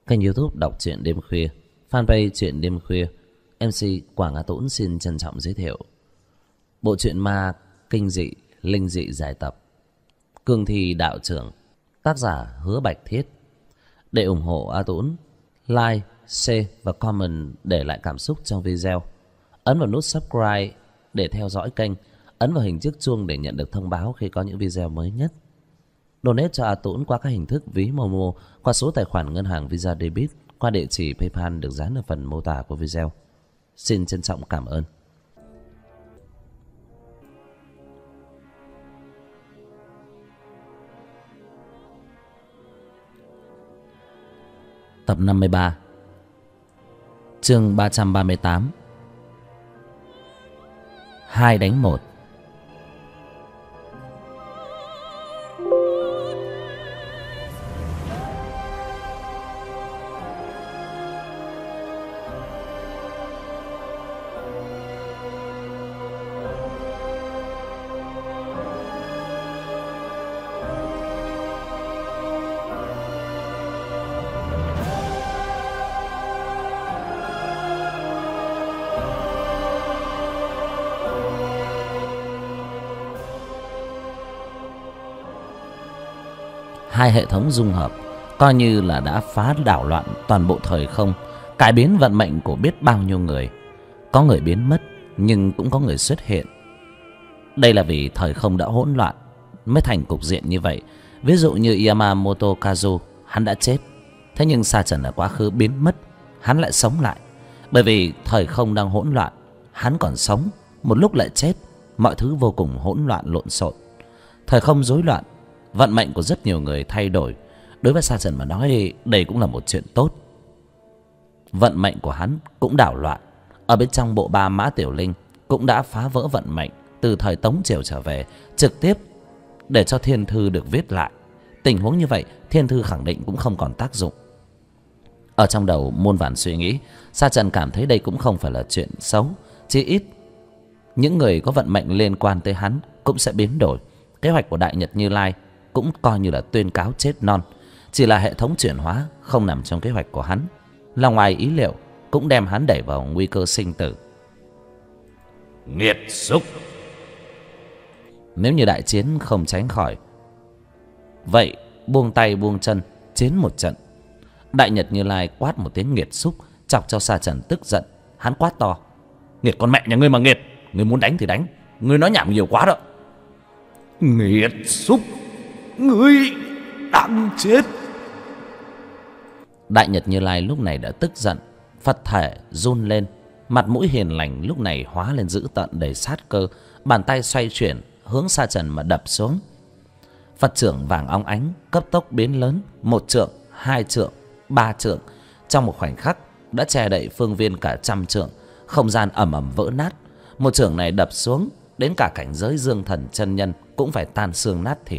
kênh YouTube đọc truyện đêm khuya, fanpage truyện đêm khuya. MC Quảng Á Tũng xin trân trọng giới thiệu bộ truyện ma kinh dị, linh dị giải tập Cương Thi Đạo Trưởng, tác giả Hứa Bạch Thiết. Để ủng hộ A Tũng, like, share và comment để lại cảm xúc trong video. Ấn vào nút subscribe để theo dõi kênh, ấn vào hình chiếc chuông để nhận được thông báo khi có những video mới nhất. Donate cho A Tũng qua các hình thức ví Momo, qua số tài khoản ngân hàng Visa Debit, qua địa chỉ PayPal được dán ở phần mô tả của video. Xin trân trọng cảm ơn. Tập 53, chương 338. 2 đánh 1. Hai hệ thống dung hợp coi như là đã phá đảo loạn toàn bộ thời không, cải biến vận mệnh của biết bao nhiêu người. Có người biến mất nhưng cũng có người xuất hiện. Đây là vì thời không đã hỗn loạn mới thành cục diện như vậy. Ví dụ như Yamamoto Kazu, hắn đã chết, thế nhưng Sa Trần ở quá khứ biến mất, hắn lại sống lại. Bởi vì thời không đang hỗn loạn, hắn còn sống, một lúc lại chết. Mọi thứ vô cùng hỗn loạn lộn xộn. Thời không rối loạn, vận mệnh của rất nhiều người thay đổi. Đối với Sa Trần mà nói, đây cũng là một chuyện tốt. Vận mệnh của hắn cũng đảo loạn. Ở bên trong bộ ba Mã Tiểu Linh cũng đã phá vỡ vận mệnh từ thời Tống Triều trở về, trực tiếp để cho thiên thư được viết lại. Tình huống như vậy, thiên thư khẳng định cũng không còn tác dụng. Ở trong đầu muôn vàn suy nghĩ, Sa Trần cảm thấy đây cũng không phải là chuyện xấu. Chỉ ít những người có vận mệnh liên quan tới hắn cũng sẽ biến đổi. Kế hoạch của Đại Nhật Như Lai cũng coi như là tuyên cáo chết non. Chỉ là hệ thống chuyển hóa không nằm trong kế hoạch của hắn, là ngoài ý liệu, cũng đem hắn đẩy vào nguy cơ sinh tử. Nghiệt xúc! Nếu như đại chiến không tránh khỏi, vậy buông tay buông chân chiến một trận. Đại Nhật Như Lai quát một tiếng nghiệt xúc, chọc cho Sa Trần tức giận. Hắn quát to: Nghiệt con mẹ nhà ngươi mà nghiệt! Ngươi muốn đánh thì đánh, ngươi nói nhảm nhiều quá đó. Nghiệt xúc! Ngươi đang chết! Đại Nhật Như Lai lúc này đã tức giận, Phật thể run lên, mặt mũi hiền lành lúc này hóa lên dữ tợn đầy sát cơ. Bàn tay xoay chuyển hướng Sa Trần mà đập xuống. Phật trưởng vàng óng ánh cấp tốc biến lớn, 1 trượng, 2 trượng, 3 trượng. Trong một khoảnh khắc đã che đậy phương viên cả 100 trượng. Không gian ầm ầm vỡ nát. Một trưởng này đập xuống, đến cả cảnh giới dương thần chân nhân cũng phải tan xương nát thịt.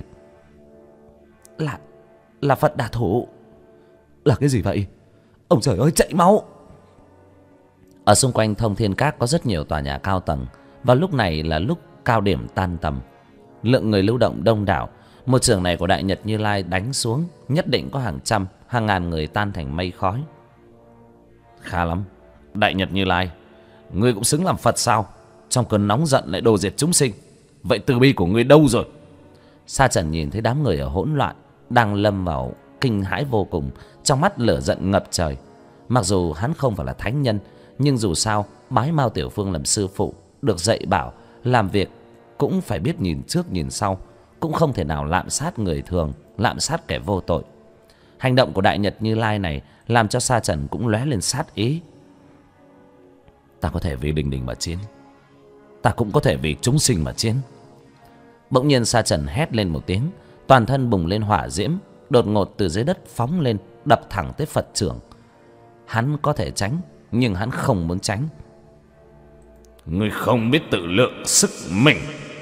Là Phật đả thủ. Là cái gì vậy? Ông trời ơi, chạy máu! Ở xung quanh Thông Thiên Các có rất nhiều tòa nhà cao tầng. Và lúc này là lúc cao điểm tan tầm, lượng người lưu động đông đảo. Một trường này của Đại Nhật Như Lai đánh xuống, nhất định có hàng trăm, hàng ngàn người tan thành mây khói. Khá lắm, Đại Nhật Như Lai, ngươi cũng xứng làm Phật sao? Trong cơn nóng giận lại đồ diệt chúng sinh. Vậy từ bi của ngươi đâu rồi? Sa Trần nhìn thấy đám người ở hỗn loạn đang lâm vào kinh hãi vô cùng, trong mắt lửa giận ngập trời. Mặc dù hắn không phải là thánh nhân, nhưng dù sao bái Mao Tiểu Phương làm sư phụ, được dạy bảo làm việc cũng phải biết nhìn trước nhìn sau, cũng không thể nào lạm sát người thường, lạm sát kẻ vô tội. Hành động của Đại Nhật Như Lai này làm cho Sa Trần cũng lóe lên sát ý. Ta có thể vì đình đình mà chiến, ta cũng có thể vì chúng sinh mà chiến. Bỗng nhiên Sa Trần hét lên một tiếng, toàn thân bùng lên hỏa diễm, đột ngột từ dưới đất phóng lên, đập thẳng tới Phật trưởng. Hắn có thể tránh, nhưng hắn không muốn tránh. Ngươi không biết tự lượng sức mình.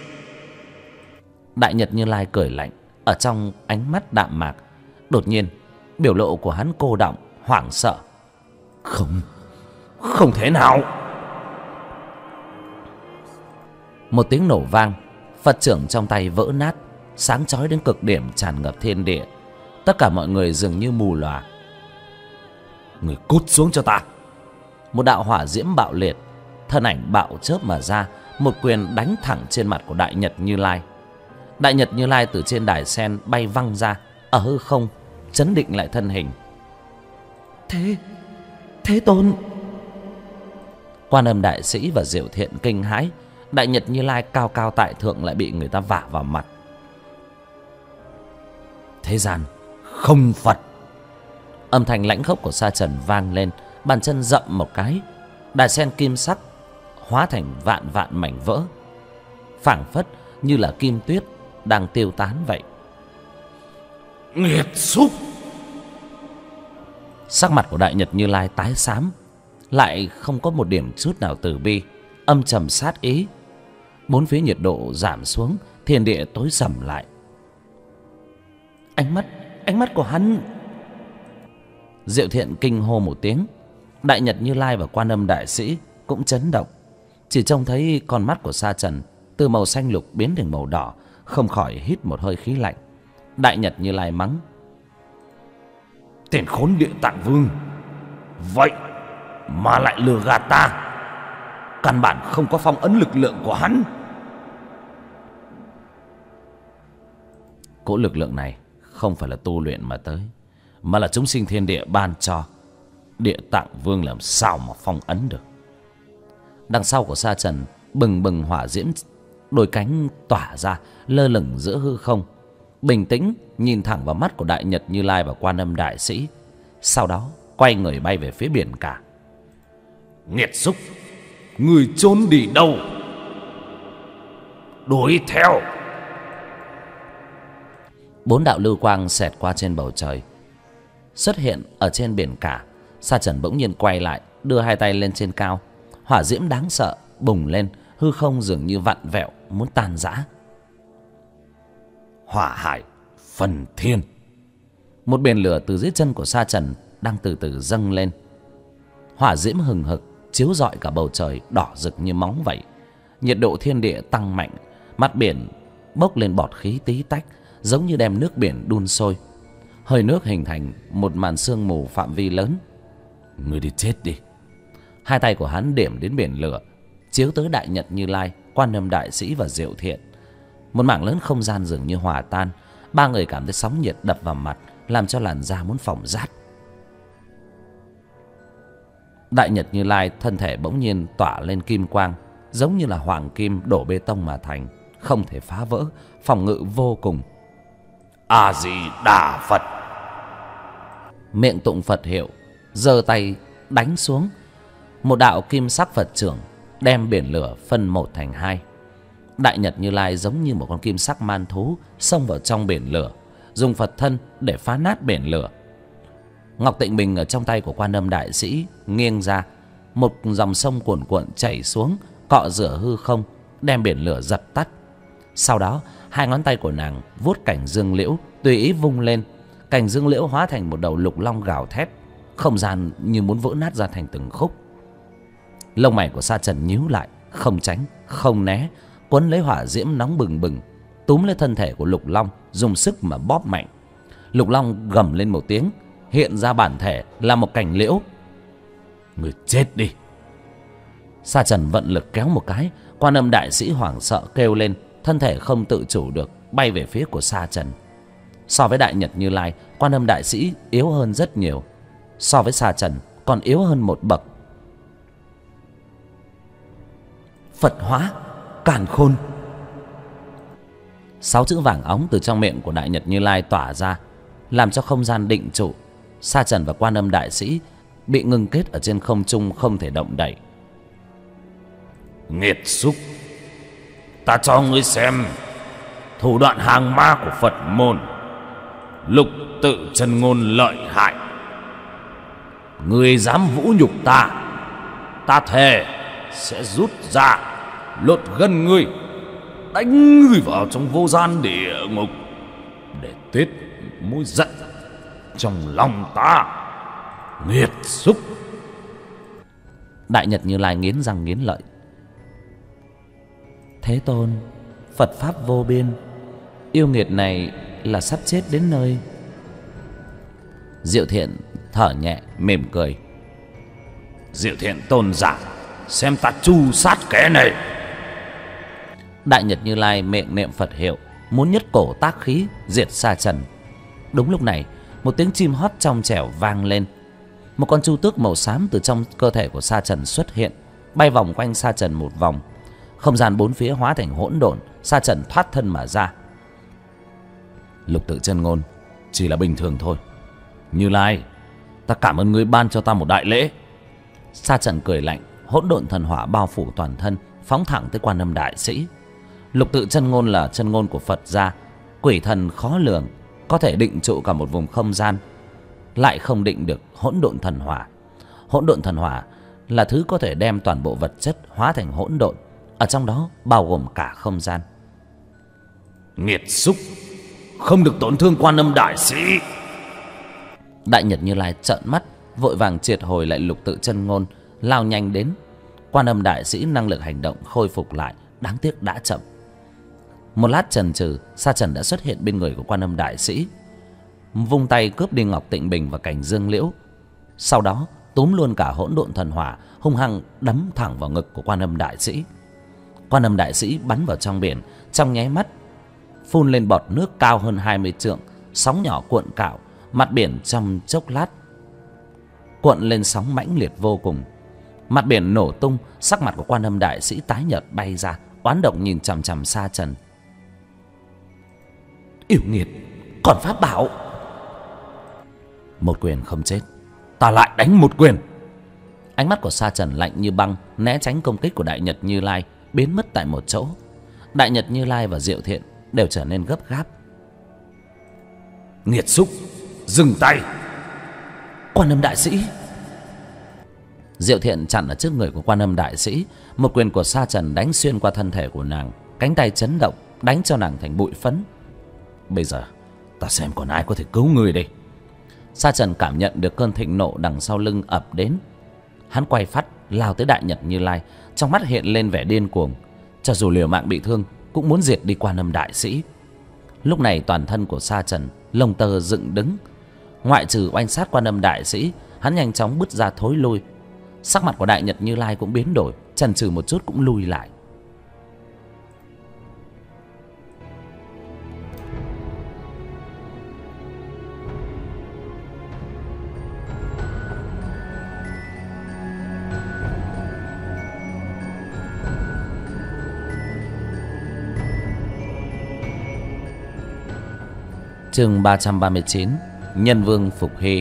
Đại Nhật Như Lai cười lạnh, ở trong ánh mắt đạm mạc. Đột nhiên biểu lộ của hắn cô đọng, hoảng sợ. Không thể nào! Một tiếng nổ vang, Phật trưởng trong tay vỡ nát, sáng chói đến cực điểm tràn ngập thiên địa. Tất cả mọi người dường như mù lòa. Người cút xuống cho ta. Một đạo hỏa diễm bạo liệt, thân ảnh bạo chớp mà ra, một quyền đánh thẳng trên mặt của Đại Nhật Như Lai. Đại Nhật Như Lai từ trên đài sen bay văng ra, ở hư không chấn định lại thân hình. Thế Tôn. Quan Âm Đại Sĩ và Diệu Thiện kinh hãi. Đại Nhật Như Lai cao cao tại thượng lại bị người ta vả vào mặt. Thế gian không Phật. Âm thanh lãnh khốc của Sa Trần vang lên, bàn chân dậm một cái, đài sen kim sắc hóa thành vạn vạn mảnh vỡ, phảng phất như là kim tuyết đang tiêu tán vậy. Nghiệt xúc. Sắc mặt của Đại Nhật Như Lai tái xám, lại không có một điểm chút nào từ bi, âm trầm sát ý. Bốn phía nhiệt độ giảm xuống, thiên địa tối sầm lại. Ánh mắt của hắn. Diệu Thiện kinh hô một tiếng. Đại Nhật Như Lai và Quan Âm Đại Sĩ cũng chấn động. Chỉ trông thấy con mắt của Sa Trần từ màu xanh lục biến thành màu đỏ, không khỏi hít một hơi khí lạnh. Đại Nhật Như Lai mắng: Tên khốn Địa Tạng Vương, vậy mà lại lừa gạt ta. Căn bản không có phong ấn lực lượng của hắn. Cỗ lực lượng này không phải là tu luyện mà tới, mà là chúng sinh thiên địa ban cho. Địa Tạng Vương làm sao mà phong ấn được. Đằng sau của Sa Trần bừng bừng hỏa diễm, đôi cánh tỏa ra lơ lửng giữa hư không, bình tĩnh nhìn thẳng vào mắt của Đại Nhật Như Lai và Quan Âm Đại Sĩ, sau đó quay người bay về phía biển cả. Nghiệt xúc, người trốn đi đâu? Đuổi theo. Bốn đạo lưu quang xẹt qua trên bầu trời, xuất hiện ở trên biển cả. Sa Trần bỗng nhiên quay lại, đưa hai tay lên trên cao. Hỏa diễm đáng sợ bùng lên, hư không dường như vặn vẹo muốn tan rã. Hỏa hải phần thiên. Một biển lửa từ dưới chân của Sa Trần đang từ từ dâng lên. Hỏa diễm hừng hực chiếu rọi cả bầu trời, đỏ rực như máu vậy. Nhiệt độ thiên địa tăng mạnh, mặt biển bốc lên bọt khí tí tách, giống như đem nước biển đun sôi. Hơi nước hình thành một màn sương mù phạm vi lớn. Người đi chết đi. Hai tay của hắn điểm đến biển lửa, chiếu tới Đại Nhật Như Lai, Quan Âm Đại Sĩ và Diệu Thiện. Một mảng lớn không gian dường như hòa tan. Ba người cảm thấy sóng nhiệt đập vào mặt, làm cho làn da muốn phỏng rát. Đại Nhật Như Lai thân thể bỗng nhiên tỏa lên kim quang, giống như là hoàng kim đổ bê tông mà thành, không thể phá vỡ, phòng ngự vô cùng. A Di Đà Phật. Miệng tụng Phật hiệu, giơ tay đánh xuống. Một đạo kim sắc Phật chưởng đem biển lửa phân một thành hai. Đại Nhật Như Lai giống như một con kim sắc man thú xông vào trong biển lửa, dùng Phật thân để phá nát biển lửa. Ngọc Tịnh Bình ở trong tay của Quan Âm Đại Sĩ nghiêng ra, một dòng sông cuồn cuộn chảy xuống, cọ rửa hư không, đem biển lửa dập tắt. Sau đó hai ngón tay của nàng vuốt cành dương liễu, tùy ý vung lên. Cành dương liễu hóa thành một đầu lục long gào thét, không gian như muốn vỡ nát ra thành từng khúc. Lông mày của Sa Trần nhíu lại, không tránh không né, quấn lấy hỏa diễm nóng bừng bừng, túm lấy thân thể của lục long, dùng sức mà bóp mạnh. Lục long gầm lên một tiếng, hiện ra bản thể là một cành liễu. Người chết đi. Sa Trần vận lực kéo một cái, Quan Âm Đại Sĩ hoảng sợ kêu lên, thân thể không tự chủ được bay về phía của Sa Trần. So với Đại Nhật Như Lai, Quan Âm Đại Sĩ yếu hơn rất nhiều. So với Sa Trần còn yếu hơn một bậc. Phật hóa càn khôn. 6 chữ vàng óng từ trong miệng của Đại Nhật Như Lai tỏa ra, làm cho không gian định trụ. Sa Trần và Quan Âm Đại Sĩ bị ngưng kết ở trên không trung, không thể động đậy. Nghiệt xúc, ta cho ngươi xem thủ đoạn hàng ma của Phật môn. Lục tự chân ngôn lợi hại. Ngươi dám vũ nhục ta, ta thề sẽ rút ra lột gân ngươi, đánh ngươi vào trong vô gian địa ngục để tiết mối giận trong lòng ta. Nghiệt xúc. Đại Nhật Như Lai nghiến răng nghiến lợi. Thế Tôn, Phật pháp vô biên, yêu nghiệt này là sắp chết đến nơi. Diệu Thiện thở nhẹ mỉm cười. Diệu Thiện tôn giả, xem ta chu sát kẻ này. Đại Nhật Như Lai miệng niệm Phật hiệu, muốn nhất cổ tác khí diệt Sa Trần. Đúng lúc này, một tiếng chim hót trong trẻo vang lên. Một con chu tước màu xám từ trong cơ thể của Sa Trần xuất hiện, bay vòng quanh Sa Trần một vòng. Không gian bốn phía hóa thành hỗn độn, Sa Trần thoát thân mà ra. Lục Tự Chân Ngôn, chỉ là bình thường thôi. Như Lai, ta cảm ơn ngươi ban cho ta một đại lễ. Sa Trần cười lạnh, hỗn độn thần hỏa bao phủ toàn thân, phóng thẳng tới Quan Âm Đại Sĩ. Lục Tự Chân Ngôn là chân ngôn của Phật gia, quỷ thần khó lường, có thể định trụ cả một vùng không gian, lại không định được hỗn độn thần hỏa. Hỗn độn thần hỏa là thứ có thể đem toàn bộ vật chất hóa thành hỗn độn, ở trong đó bao gồm cả không gian. Nghiệt xúc, không được tổn thương Quan Âm Đại Sĩ. Đại Nhật Như Lai trợn mắt, vội vàng triệt hồi lại Lục Tự Chân Ngôn, lao nhanh đến. Quan Âm Đại Sĩ năng lực hành động khôi phục lại, đáng tiếc đã chậm. Một lát chần chừ, Sa Trần đã xuất hiện bên người của Quan Âm Đại Sĩ, vung tay cướp đi Ngọc Tịnh Bình và cành dương liễu, sau đó túm luôn cả hỗn độn thần hỏa, hung hăng đấm thẳng vào ngực của Quan Âm Đại Sĩ. Quan Âm Đại Sĩ bắn vào trong biển, trong nháy mắt phun lên bọt nước cao hơn 20 trượng, sóng nhỏ cuộn cạo, mặt biển trong chốc lát cuộn lên sóng mãnh liệt vô cùng. Mặt biển nổ tung, sắc mặt của Quan Âm Đại Sĩ tái nhợt bay ra, oán độc nhìn chằm chằm Sa Trần. Yêu nghiệt, còn pháp bảo. Một quyền không chết, ta lại đánh một quyền. Ánh mắt của Sa Trần lạnh như băng, né tránh công kích của Đại Nhật Như Lai, biến mất tại một chỗ. Đại Nhật Như Lai và Diệu Thiện đều trở nên gấp gáp. Nghiệt xúc, dừng tay. Quan Âm Đại Sĩ. Diệu Thiện chặn ở trước người của Quan Âm Đại Sĩ. Một quyền của Sa Trần đánh xuyên qua thân thể của nàng, cánh tay chấn động, đánh cho nàng thành bụi phấn. Bây giờ ta xem còn ai có thể cứu người đây. Sa Trần cảm nhận được cơn thịnh nộ đằng sau lưng ập đến. Hắn quay phắt lao tới Đại Nhật Như Lai, trong mắt hiện lên vẻ điên cuồng. Cho dù liều mạng bị thương cũng muốn diệt đi Quan Âm Đại Sĩ. Lúc này toàn thân của Sa Trần lông tơ dựng đứng. Ngoại trừ oanh sát Quan Âm Đại Sĩ, hắn nhanh chóng bứt ra thối lui. Sắc mặt của Đại Nhật Như Lai cũng biến đổi, chần chừ một chút cũng lui lại. Chương 339, Nhân Vương Phục Hy.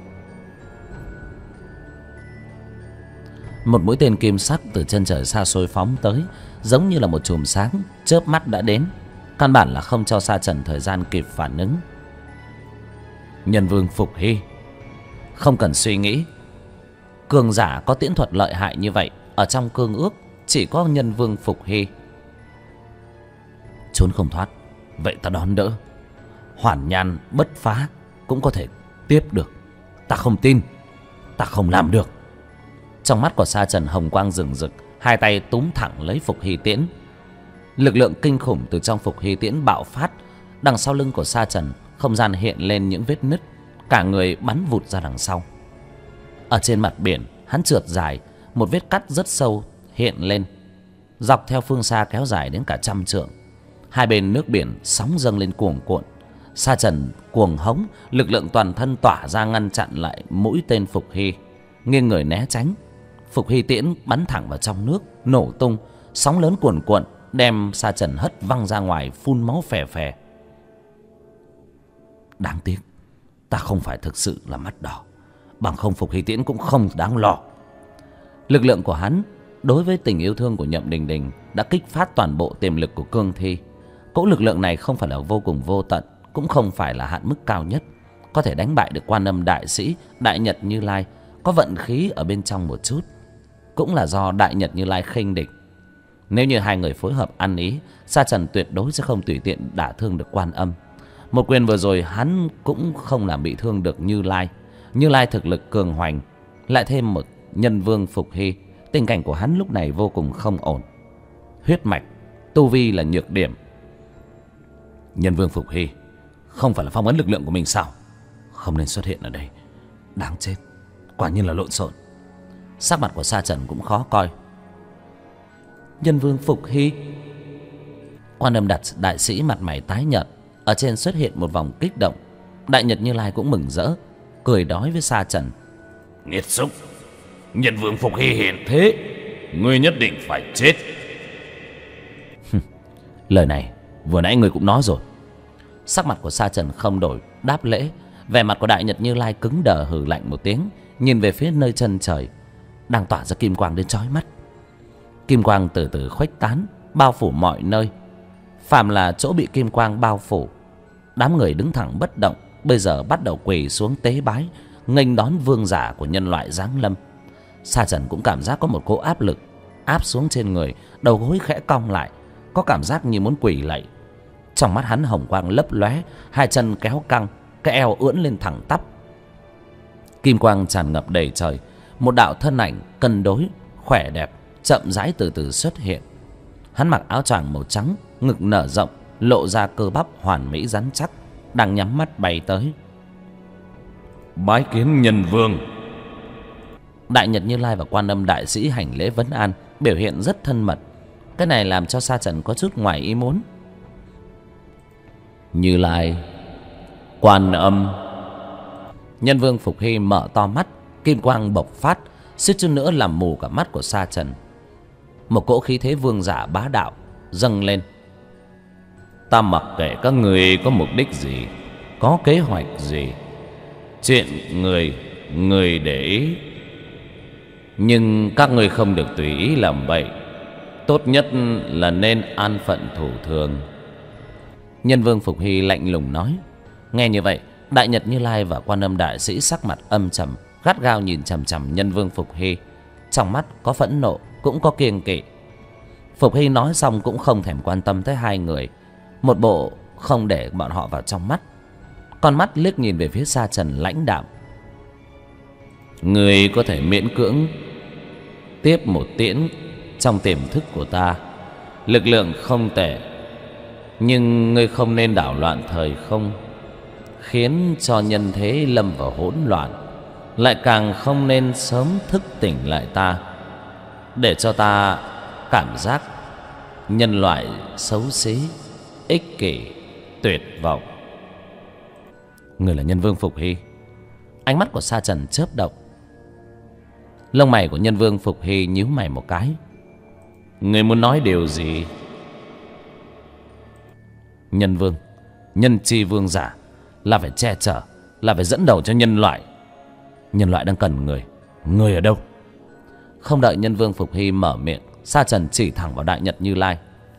Một mũi tên kim sắc từ chân trời xa xôi phóng tới, giống như là một chùm sáng chớp mắt đã đến, căn bản là không cho Sa Trần thời gian kịp phản ứng. Nhân Vương Phục Hy. Không cần suy nghĩ, cường giả có tiễn thuật lợi hại như vậy ở trong cương ước chỉ có Nhân Vương Phục Hy. Trốn không thoát, vậy ta đón đỡ. Hoàn nhan bất phá cũng có thể tiếp được. Ta không tin, ta không làm được. Trong mắt của Sa Trần hồng quang rừng rực, hai tay túm thẳng lấy Phục Hy tiễn. Lực lượng kinh khủng từ trong Phục Hy tiễn bạo phát. Đằng sau lưng của Sa Trần, không gian hiện lên những vết nứt, cả người bắn vụt ra đằng sau. Ở trên mặt biển, hắn trượt dài, một vết cắt rất sâu hiện lên, dọc theo phương xa kéo dài đến cả 100 trượng. Hai bên nước biển sóng dâng lên cuồn cuộn. Sa Trần cuồng hống, lực lượng toàn thân tỏa ra ngăn chặn lại mũi tên Phục Hy, nghiêng người né tránh. Phục Hy tiễn bắn thẳng vào trong nước, nổ tung, sóng lớn cuồn cuộn đem Sa Trần hất văng ra ngoài, phun máu phè phè. Đáng tiếc, ta không phải thực sự là mắt đỏ, bằng không Phục Hy tiễn cũng không đáng lo. Lực lượng của hắn đối với tình yêu thương của Nhậm Đình Đình đã kích phát toàn bộ tiềm lực của cương thi. Cỗ lực lượng này không phải là vô cùng vô tận, cũng không phải là hạn mức cao nhất, có thể đánh bại được Quan Âm Đại Sĩ, Đại Nhật Như Lai. Có vận khí ở bên trong một chút, cũng là do Đại Nhật Như Lai khinh địch. Nếu như hai người phối hợp ăn ý, Sa Trần tuyệt đối sẽ không tùy tiện đả thương được Quan Âm. Một quyền vừa rồi hắn cũng không làm bị thương được Như Lai. Như Lai thực lực cường hoành, lại thêm một Nhân Vương Phục Hy, tình cảnh của hắn lúc này vô cùng không ổn. Huyết mạch, tu vi là nhược điểm. Nhân Vương Phục Hy không phải là phong ấn lực lượng của mình sao? Không nên xuất hiện ở đây. Đáng chết. Quả nhiên là lộn xộn. Sắc mặt của Sa Trần cũng khó coi. Nhân vương Phục Hy. Quan Âm đại sĩ mặt mày tái nhợt, ở trên xuất hiện một vòng kích động. Đại Nhật Như Lai cũng mừng rỡ, cười nói với Sa Trần: Nghiệt xúc, Nhân vương Phục Hy hiện thế, ngươi nhất định phải chết. Lời này vừa nãy ngươi cũng nói rồi. Sắc mặt của Sa Trần không đổi, đáp lễ. Vẻ mặt của Đại Nhật Như Lai cứng đờ, hừ lạnh một tiếng, nhìn về phía nơi chân trời đang tỏa ra kim quang đến chói mắt. Kim quang từ từ khuếch tán, bao phủ mọi nơi. Phàm là chỗ bị kim quang bao phủ, đám người đứng thẳng bất động, bây giờ bắt đầu quỳ xuống tế bái, nghênh đón vương giả của nhân loại giáng lâm. Sa Trần cũng cảm giác có một cỗ áp lực áp xuống trên người, đầu gối khẽ cong lại, có cảm giác như muốn quỳ lạy. Trong mắt hắn hồng quang lấp lóe, hai chân kéo căng, cái eo ưỡn lên thẳng tắp. Kim quang tràn ngập đầy trời, một đạo thân ảnh cân đối, khỏe đẹp, chậm rãi từ từ xuất hiện. Hắn mặc áo choàng màu trắng, ngực nở rộng, lộ ra cơ bắp hoàn mỹ rắn chắc, đang nhắm mắt bay tới. Bái kiến Nhân vương. Đại Nhật Như Lai và Quan Âm đại sĩ hành lễ vấn an, biểu hiện rất thân mật. Cái này làm cho Sa Trần có chút ngoài ý muốn. Như Lai, Quan Âm. Nhân vương Phục Hy mở to mắt, kim quang bộc phát, suýt chút nữa làm mù cả mắt của Sa Trần. Một cỗ khí thế vương giả bá đạo dâng lên. Ta mặc kệ các người có mục đích gì, có kế hoạch gì, chuyện người để ý, nhưng các người không được tùy ý làm vậy. Tốt nhất là nên an phận thủ thường. Nhân vương Phục Hy lạnh lùng nói. Nghe như vậy, Đại Nhật Như Lai và Quan Âm đại sĩ sắc mặt âm trầm, gắt gao nhìn chằm chằm Nhân vương Phục Hy. Trong mắt có phẫn nộ, cũng có kiêng kỵ. Phục Hy nói xong cũng không thèm quan tâm tới hai người, một bộ không để bọn họ vào trong mắt. Con mắt liếc nhìn về phía Sa Trần lãnh đạm. Người có thể miễn cưỡng tiếp một tiễn trong tiềm thức của ta, lực lượng không tệ, nhưng ngươi không nên đảo loạn thời không, khiến cho nhân thế lâm vào hỗn loạn. Lại càng không nên sớm thức tỉnh lại ta, để cho ta cảm giác nhân loại xấu xí, ích kỷ, tuyệt vọng. Người là Nhân vương Phục Hy. Ánh mắt của Sa Trần chớp động. Lông mày của Nhân vương Phục Hy nhíu mày một cái. Người muốn nói điều gì? Nhân vương, nhân chi vương giả, là phải che chở, là phải dẫn đầu cho nhân loại. Nhân loại đang cần người. Người ở đâu? Không đợi Nhân vương Phục Hy mở miệng, Sa Trần chỉ thẳng vào Đại Nhật Như Lai.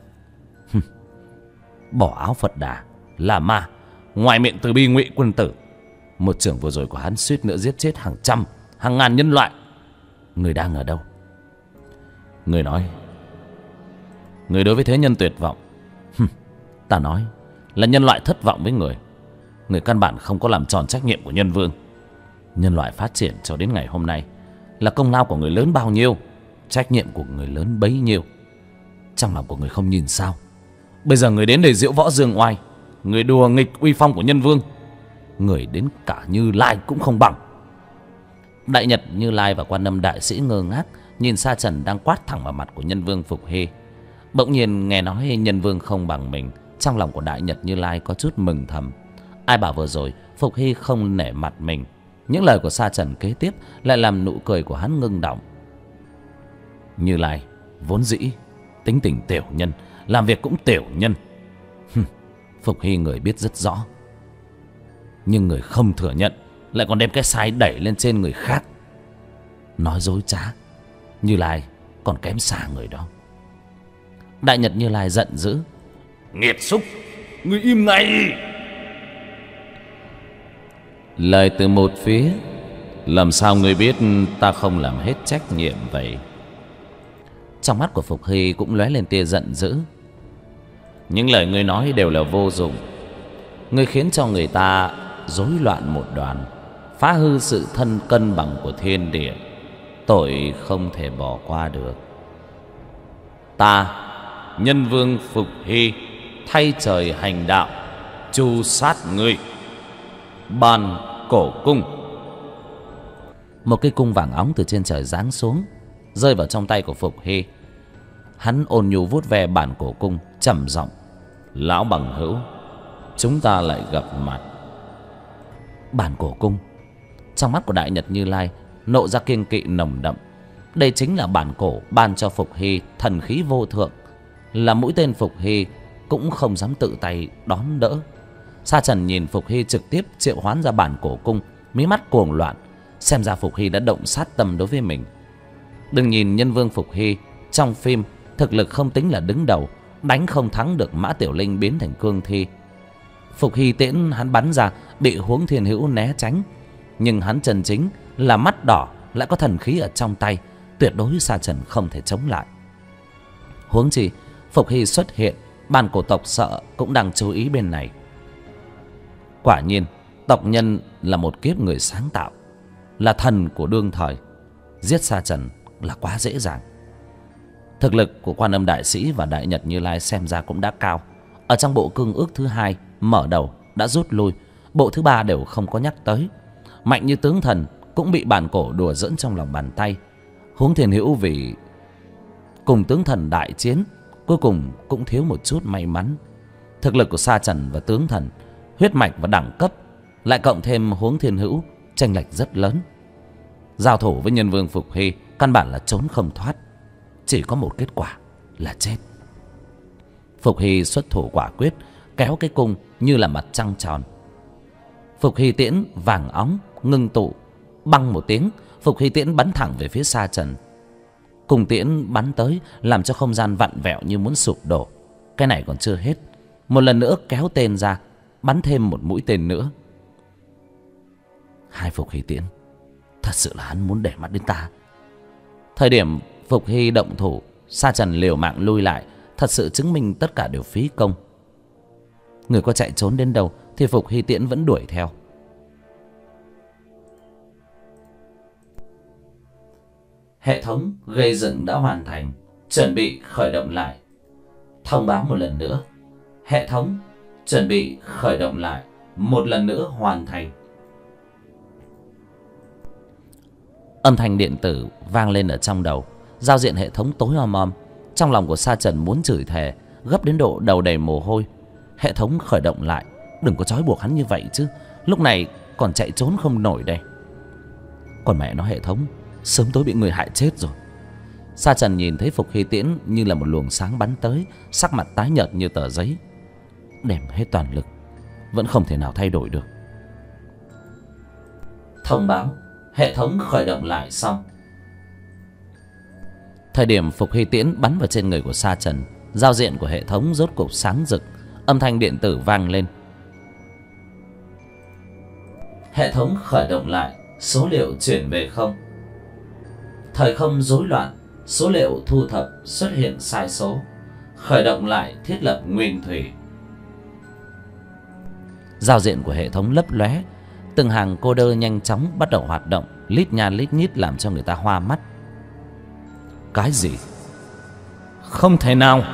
Bỏ áo Phật Đà, là ma, ngoài miệng từ bi ngụy quân tử. Một chưởng vừa rồi của hắn suýt nữa giết chết hàng trăm, hàng ngàn nhân loại. Người đang ở đâu? Người nói, người đối với thế nhân tuyệt vọng. Ta nói là nhân loại thất vọng với người. Người căn bản không có làm tròn trách nhiệm của nhân vương. Nhân loại phát triển cho đến ngày hôm nay là công lao của người lớn bao nhiêu, trách nhiệm của người lớn bấy nhiêu. Trong lòng của người không nhìn sao? Bây giờ người đến để diễu võ dương oai, người đùa nghịch uy phong của nhân vương. Người đến cả Như Lai cũng không bằng. Đại Nhật Như Lai và Quan Âm đại sĩ ngơ ngác nhìn Sa Trần đang quát thẳng vào mặt của Nhân vương Phục Hy. Bỗng nhiên nghe nói nhân vương không bằng mình, trong lòng của Đại Nhật Như Lai có chút mừng thầm. Ai bảo vừa rồi Phục Hy không nể mặt mình. Những lời của Sa Trần kế tiếp lại làm nụ cười của hắn ngưng đọng. Như Lai vốn dĩ tính tình tiểu nhân, làm việc cũng tiểu nhân. Phục Hy người biết rất rõ, nhưng người không thừa nhận, lại còn đem cái sai đẩy lên trên người khác, nói dối trá. Như Lai còn kém xa người đó. Đại Nhật Như Lai giận dữ. Nghiệt xúc, ngươi im ngay. Lời từ một phía, làm sao ngươi biết ta không làm hết trách nhiệm vậy? Trong mắt của Phục Hy cũng lóe lên tia giận dữ. Những lời ngươi nói đều là vô dụng. Ngươi khiến cho người ta rối loạn một đoàn, phá hư sự thân cân bằng của thiên địa, tội không thể bỏ qua được. Ta, Nhân vương Phục Hy, thay trời hành đạo, tru sát ngươi. Ban cổ cung. Một cái cung vàng óng từ trên trời giáng xuống, rơi vào trong tay của Phục Hy. Hắn ôn nhu vuốt ve bản cổ cung, trầm giọng: Lão bằng hữu, chúng ta lại gặp mặt. Bản cổ cung. Trong mắt của Đại Nhật Như Lai nộ ra kiêng kỵ nồng đậm. Đây chính là bản cổ ban cho Phục Hy thần khí vô thượng, là mũi tên Phục Hy cũng không dám tự tay đón đỡ. Sa Trần nhìn Phục Hy trực tiếp triệu hoán ra bản cổ cung, mí mắt cuồng loạn. Xem ra Phục Hy đã động sát tâm đối với mình. Đừng nhìn nhân vương Phục Hy trong phim thực lực không tính là đứng đầu, đánh không thắng được Mã Tiểu Linh biến thành cương thi. Phục Hy tiễn hắn bắn ra bị Huống Thiên Hữu né tránh, nhưng hắn chân chính là mắt đỏ, lại có thần khí ở trong tay, tuyệt đối Sa Trần không thể chống lại. Huống chi Phục Hy xuất hiện, bản cổ tộc sợ cũng đang chú ý bên này. Quả nhiên tộc nhân là một kiếp người sáng tạo, là thần của đương thời. Giết Sa Trần là quá dễ dàng. Thực lực của Quan Âm Đại Sĩ và Đại Nhật Như Lai xem ra cũng đã cao. Ở trong bộ cương ước thứ 2 mở đầu đã rút lui, bộ thứ 3 đều không có nhắc tới. Mạnh như tướng thần cũng bị bản cổ đùa giỡn trong lòng bàn tay. Huống Thiên Hữu vì cùng tướng thần đại chiến, cuối cùng cũng thiếu một chút may mắn. Thực lực của Sa Trần và tướng thần, huyết mạch và đẳng cấp, lại cộng thêm Huống Thiên Hữu, chênh lệch rất lớn. Giao thủ với nhân vương Phục Hy căn bản là trốn không thoát, chỉ có một kết quả là chết. Phục Hy xuất thủ quả quyết, kéo cái cung như là mặt trăng tròn. Phục Hy tiễn vàng óng ngưng tụ, băng một tiếng, Phục Hy tiễn bắn thẳng về phía Sa Trần. Cùng tiễn bắn tới làm cho không gian vặn vẹo như muốn sụp đổ. Cái này còn chưa hết, một lần nữa kéo tên ra, bắn thêm một mũi tên nữa. Hai Phục Hy tiễn, thật sự là hắn muốn để mắt đến ta. Thời điểm Phục Hy động thủ, Sa Trần liều mạng lui lại, thật sự chứng minh tất cả đều phí công. Người có chạy trốn đến đâu thì Phục Hy tiễn vẫn đuổi theo. Hệ thống gây dựng đã hoàn thành, chuẩn bị khởi động lại. Thông báo một lần nữa. Hệ thống chuẩn bị khởi động lại, một lần nữa hoàn thành. Âm thanh điện tử vang lên ở trong đầu, giao diện hệ thống tối om om. Trong lòng của Sa Trần muốn chửi thề, gấp đến độ đầu đầy mồ hôi. Hệ thống khởi động lại, đừng có trói buộc hắn như vậy chứ, lúc này còn chạy trốn không nổi đây. Còn mẹ nó hệ thống, sớm tối bị người hại chết rồi. Sa Trần nhìn thấy Phục Hy tiễn như là một luồng sáng bắn tới, sắc mặt tái nhợt như tờ giấy. Đem hết toàn lực, vẫn không thể nào thay đổi được. Thông báo hệ thống khởi động lại xong. Thời điểm Phục Hy tiễn bắn vào trên người của Sa Trần, giao diện của hệ thống rốt cục sáng rực, âm thanh điện tử vang lên. Hệ thống khởi động lại, số liệu chuyển về không. Thời không rối loạn, số liệu thu thập xuất hiện sai số. Khởi động lại thiết lập nguyên thủy. Giao diện của hệ thống lấp lóe, từng hàng cô đơ nhanh chóng bắt đầu hoạt động, lít nha lít nhít làm cho người ta hoa mắt. Cái gì? Không thể nào!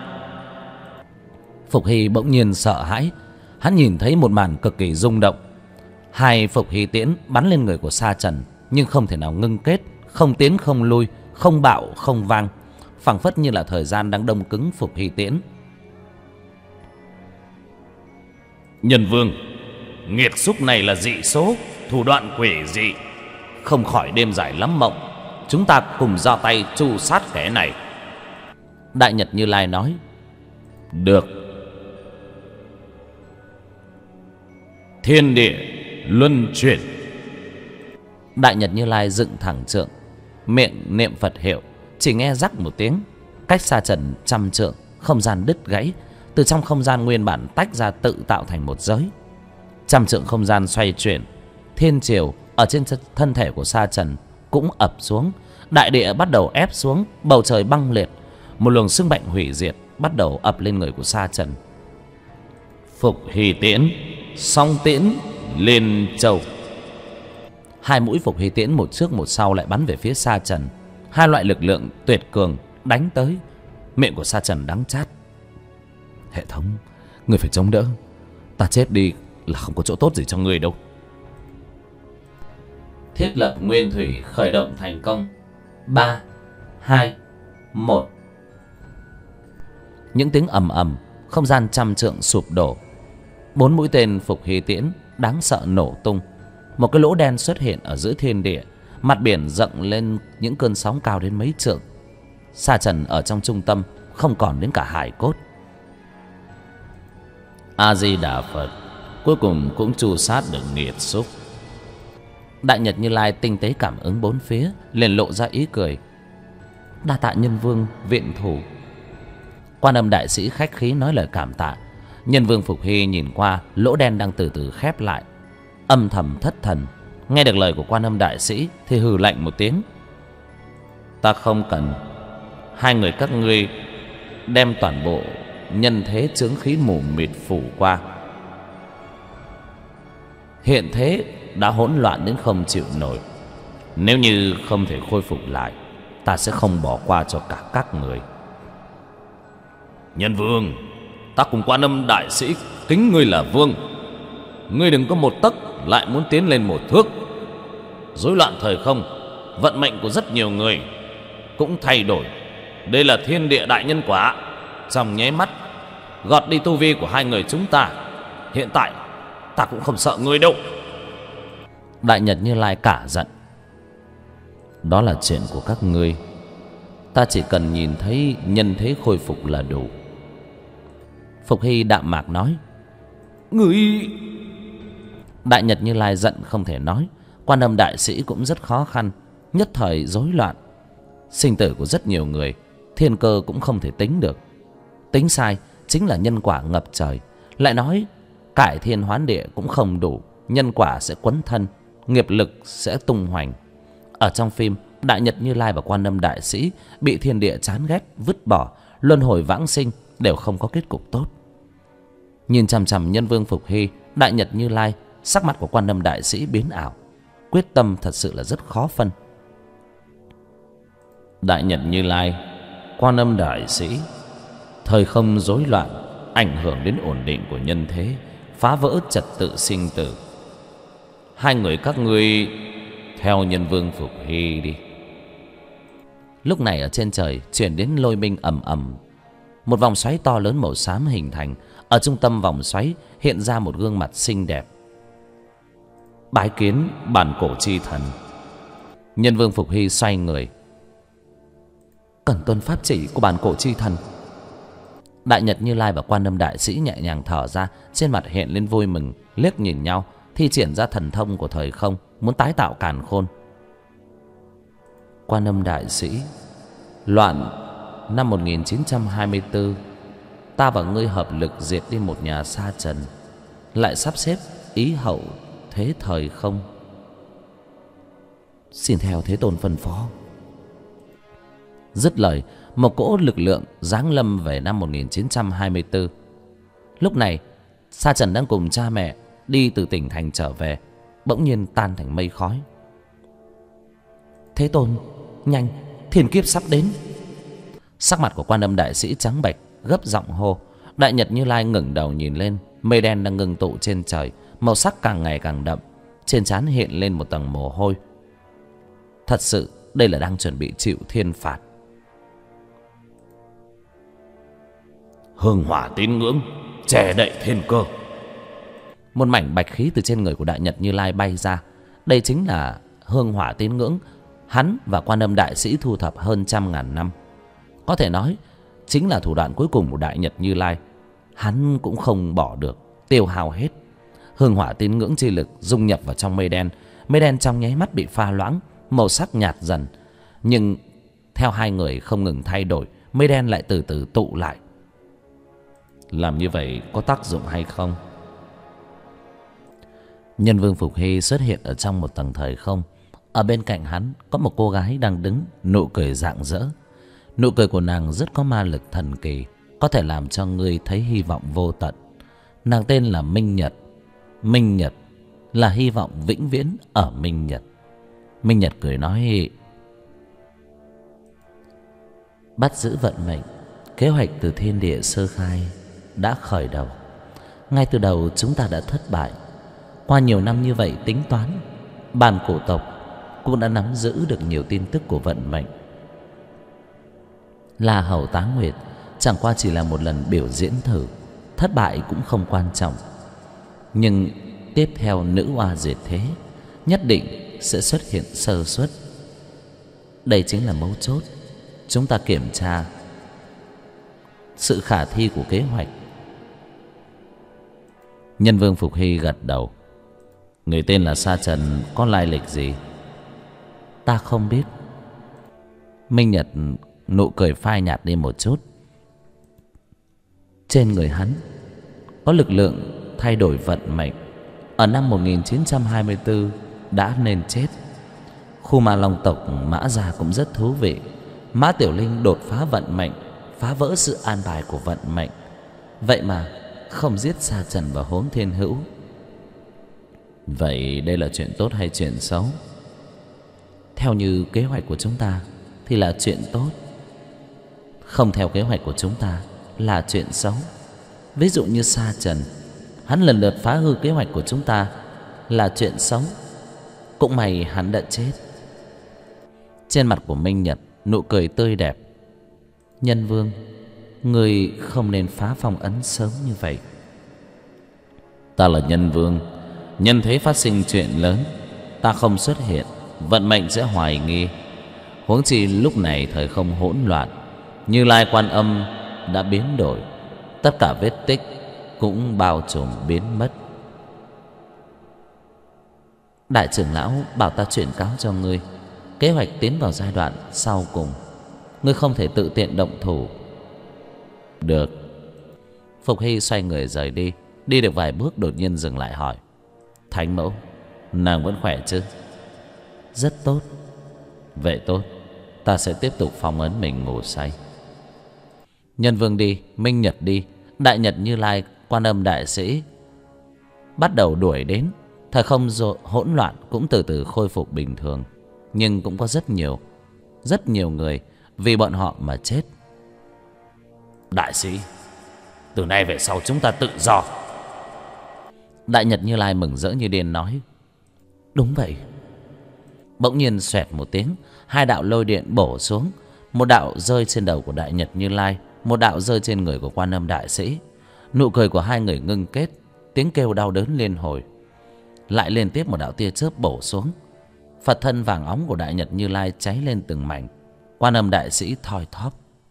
Phục Hy bỗng nhiên sợ hãi. Hắn nhìn thấy một màn cực kỳ rung động. Hai Phục Hy tiễn bắn lên người của Sa Trần, nhưng không thể nào ngưng kết, không tiến không lui, không bạo không vang, phảng phất như là thời gian đang đông cứng Phục Hy tiễn. Nhân vương, nghiệt xúc này là dị số, thủ đoạn quỷ dị, không khỏi đêm dài lắm mộng. Chúng ta cùng ra tay tru sát kẻ này. Đại Nhật Như Lai nói. Được. Thiên địa luân chuyển. Đại Nhật Như Lai dựng thẳng trượng, miệng niệm Phật hiệu. Chỉ nghe rắc một tiếng, cách Sa Trần 100 trượng, không gian đứt gãy. Từ trong không gian nguyên bản tách ra, tự tạo thành một giới. 100 trượng không gian xoay chuyển, thiên triều ở trên thân thể của Sa Trần cũng ập xuống. Đại địa bắt đầu ép xuống, bầu trời băng liệt. Một luồng sức mạnh hủy diệt bắt đầu ập lên người của Sa Trần. Phục Hy tiễn, song tiễn lên châu. Hai mũi Phục Hy tiễn một trước một sau lại bắn về phía Sa Trần. Hai loại lực lượng tuyệt cường đánh tới. Miệng của Sa Trần đắng chát. Hệ thống, người phải chống đỡ. Ta chết đi là không có chỗ tốt gì cho người đâu. thiết lập nguyên thủy khởi động thành công. 3, 2, 1. Những tiếng ầm ầm, không gian trăm trượng sụp đổ. 4 mũi tên Phục Hy tiễn đáng sợ nổ tung. Một cái lỗ đen xuất hiện ở giữa thiên địa. Mặt biển dâng lên những cơn sóng cao đến mấy trượng. Sa Trần ở trong trung tâm, không còn đến cả hải cốt. A Di Đà Phật, cuối cùng cũng tru sát được nghiệt xúc. Đại Nhật Như Lai tinh tế cảm ứng bốn phía, liền lộ ra ý cười. Đa tạ Nhân Vương viện thủ. Quan Âm đại sĩ khách khí nói lời cảm tạ. Nhân Vương Phục Hy nhìn qua lỗ đen đang từ từ khép lại, âm thầm thất thần. Nghe được lời của Quan Âm đại sĩ thì hừ lạnh một tiếng. Ta không cần. Hai người các ngươi đem toàn bộ nhân thế chướng khí mù mịt phủ qua. Hiện thế đã hỗn loạn đến không chịu nổi. Nếu như không thể khôi phục lại, ta sẽ không bỏ qua cho cả các người. Nhân Vương, ta cùng Quan Âm đại sĩ kính ngươi là vương. Ngươi đừng có một tấc lại muốn tiến lên một thước. Rối loạn thời không, vận mệnh của rất nhiều người cũng thay đổi. Đây là thiên địa đại nhân quả. Trong nháy mắt gọt đi tu vi của hai người chúng ta. Hiện tại ta cũng không sợ ngươi đâu. Đại Nhật Như Lai cả giận. Đó là chuyện của các ngươi. Ta chỉ cần nhìn thấy nhân thế khôi phục là đủ. Phục Hy đạm mạc nói. Ngươi... Đại Nhật Như Lai giận không thể nói. Quan Âm đại sĩ cũng rất khó khăn, nhất thời rối loạn. Sinh tử của rất nhiều người, thiên cơ cũng không thể tính được. Tính sai chính là nhân quả ngập trời. Lại nói cải thiên hoán địa cũng không đủ, nhân quả sẽ quấn thân, nghiệp lực sẽ tung hoành. Ở trong phim, Đại Nhật Như Lai và Quan Âm đại sĩ bị thiên địa chán ghét, vứt bỏ, luân hồi vãng sinh, đều không có kết cục tốt. Nhìn chằm chằm Nhân Vương Phục Hy, Đại Nhật Như Lai, sắc mặt của Quan Âm đại sĩ biến ảo. Quyết tâm thật sự là rất khó phân. Đại Nhật Như Lai, Quan Âm đại sĩ, thời không rối loạn ảnh hưởng đến ổn định của nhân thế, phá vỡ trật tự sinh tử. Hai người các ngươi theo Nhân Vương Phục Hy đi. Lúc này ở trên trời chuyển đến lôi minh ầm ầm. Một vòng xoáy to lớn màu xám hình thành. Ở trung tâm vòng xoáy hiện ra một gương mặt xinh đẹp. Bái kiến bản cổ chi thần. Nhân Vương Phục Hy xoay người. Cần tuân pháp chỉ của bản cổ chi thần. Đại Nhật Như Lai và Quan Âm đại sĩ nhẹ nhàng thở ra, trên mặt hiện lên vui mừng, liếc nhìn nhau, thi triển ra thần thông của thời không, muốn tái tạo càn khôn. Quan Âm đại sĩ, loạn năm 1924, ta và ngươi hợp lực diệt đi một nhà sa trần, lại sắp xếp ý hậu thế thời không. Xin theo Thế Tôn phân phó. Dứt lời, một cỗ lực lượng giáng lâm về năm 1924. Lúc này, Sa Trần đang cùng cha mẹ đi từ tỉnh thành trở về, bỗng nhiên tan thành mây khói. Thế Tôn, nhanh, thiên kiếp sắp đến. Sắc mặt của Quan Âm đại sĩ trắng bệch, gấp giọng hô. Đại Nhật Như Lai ngẩng đầu nhìn lên, mây đen đang ngưng tụ trên trời, màu sắc càng ngày càng đậm, trên trán hiện lên một tầng mồ hôi. Thật sự đây là đang chuẩn bị chịu thiên phạt. Hương hỏa tín ngưỡng che đậy thiên cơ. Một mảnh bạch khí từ trên người của Đại Nhật Như Lai bay ra. Đây chính là hương hỏa tín ngưỡng hắn và Quan Âm đại sĩ thu thập hơn 100.000 năm. Có thể nói chính là thủ đoạn cuối cùng của Đại Nhật Như Lai. Hắn cũng không bỏ được, tiêu hao hết. Hương hỏa tín ngưỡng chi lực dung nhập vào trong mây đen. Mây đen trong nháy mắt bị pha loãng, màu sắc nhạt dần. Nhưng theo hai người không ngừng thay đổi, mây đen lại từ từ tụ lại. Làm như vậy có tác dụng hay không? Nhân Vương Phục Hy xuất hiện ở trong một tầng thời không. Ở bên cạnh hắn có một cô gái đang đứng, nụ cười rạng rỡ. Nụ cười của nàng rất có ma lực thần kỳ, có thể làm cho người thấy hy vọng vô tận. Nàng tên là Minh Nhật. Minh Nhật là hy vọng vĩnh viễn ở Minh Nhật. Minh Nhật cười nói: bắt giữ vận mệnh, kế hoạch từ thiên địa sơ khai đã khởi đầu. Ngay từ đầu chúng ta đã thất bại. Qua nhiều năm như vậy tính toán, bản cổ tộc cũng đã nắm giữ được nhiều tin tức của vận mệnh. La Hầu Tá Nguyệt chẳng qua chỉ là một lần biểu diễn thử, thất bại cũng không quan trọng. Nhưng tiếp theo nữ oa diệt thế nhất định sẽ xuất hiện sơ suất. Đây chính là mấu chốt. Chúng ta kiểm tra sự khả thi của kế hoạch. Nhân Vương Phục Hy gật đầu. Người tên là Sa Trần có lai lịch gì? Ta không biết. Minh Nhật nụ cười phai nhạt đi một chút. Trên người hắn có lực lượng thay đổi vận mệnh. Ở năm 1924 đã nên chết. Khu Ma Long tộc Mã gia cũng rất thú vị. Mã Tiểu Linh đột phá vận mệnh, phá vỡ sự an bài của vận mệnh. Vậy mà không giết Sa Trần và Hốn Thiên Hữu. Vậy đây là chuyện tốt hay chuyện xấu? Theo như kế hoạch của chúng ta thì là chuyện tốt. Không theo kế hoạch của chúng ta là chuyện xấu. Ví dụ như Sa Trần, hắn lần lượt phá hư kế hoạch của chúng ta là chuyện xấu. Cũng may hắn đã chết. Trên mặt của Minh Nhật nụ cười tươi đẹp. Nhân Vương, người không nên phá phong ấn sớm như vậy. Ta là Nhân Vương, nhân thế phát sinh chuyện lớn, ta không xuất hiện, vận mệnh sẽ hoài nghi. Huống chi lúc này thời không hỗn loạn, Như Lai Quan Âm đã biến đổi, tất cả vết tích cũng bao trùm biến mất. Đại trưởng lão bảo ta chuyển cáo cho ngươi, kế hoạch tiến vào giai đoạn sau cùng, ngươi không thể tự tiện động thủ. Được. Phục Hy xoay người rời đi. Đi được vài bước đột nhiên dừng lại hỏi: Thánh mẫu, nàng vẫn khỏe chứ? Rất tốt. Vậy tốt, ta sẽ tiếp tục phong ấn mình ngủ say. Nhân Vương đi, Minh Nhật đi, Đại Nhật Như Lai Quan Âm Đại Sĩ bắt đầu đuổi đến. Thời không hỗn loạn cũng từ từ khôi phục bình thường. Nhưng cũng có rất nhiều người vì bọn họ mà chết. Đại sĩ, từ nay về sau chúng ta tự do. Đại Nhật Như Lai mừng rỡ như điên nói: Đúng vậy. Bỗng nhiên xoẹt một tiếng, hai đạo lôi điện bổ xuống. Một đạo rơi trên đầu của Đại Nhật Như Lai, một đạo rơi trên người của Quan Âm Đại Sĩ. Nụ cười của hai người ngưng kết, tiếng kêu đau đớn liên hồi. Lại liên tiếp một đạo tia chớp bổ xuống. Phật thân vàng óng của Đại Nhật Như Lai cháy lên từng mảnh. Quan Âm Đại Sĩ thoi thóp.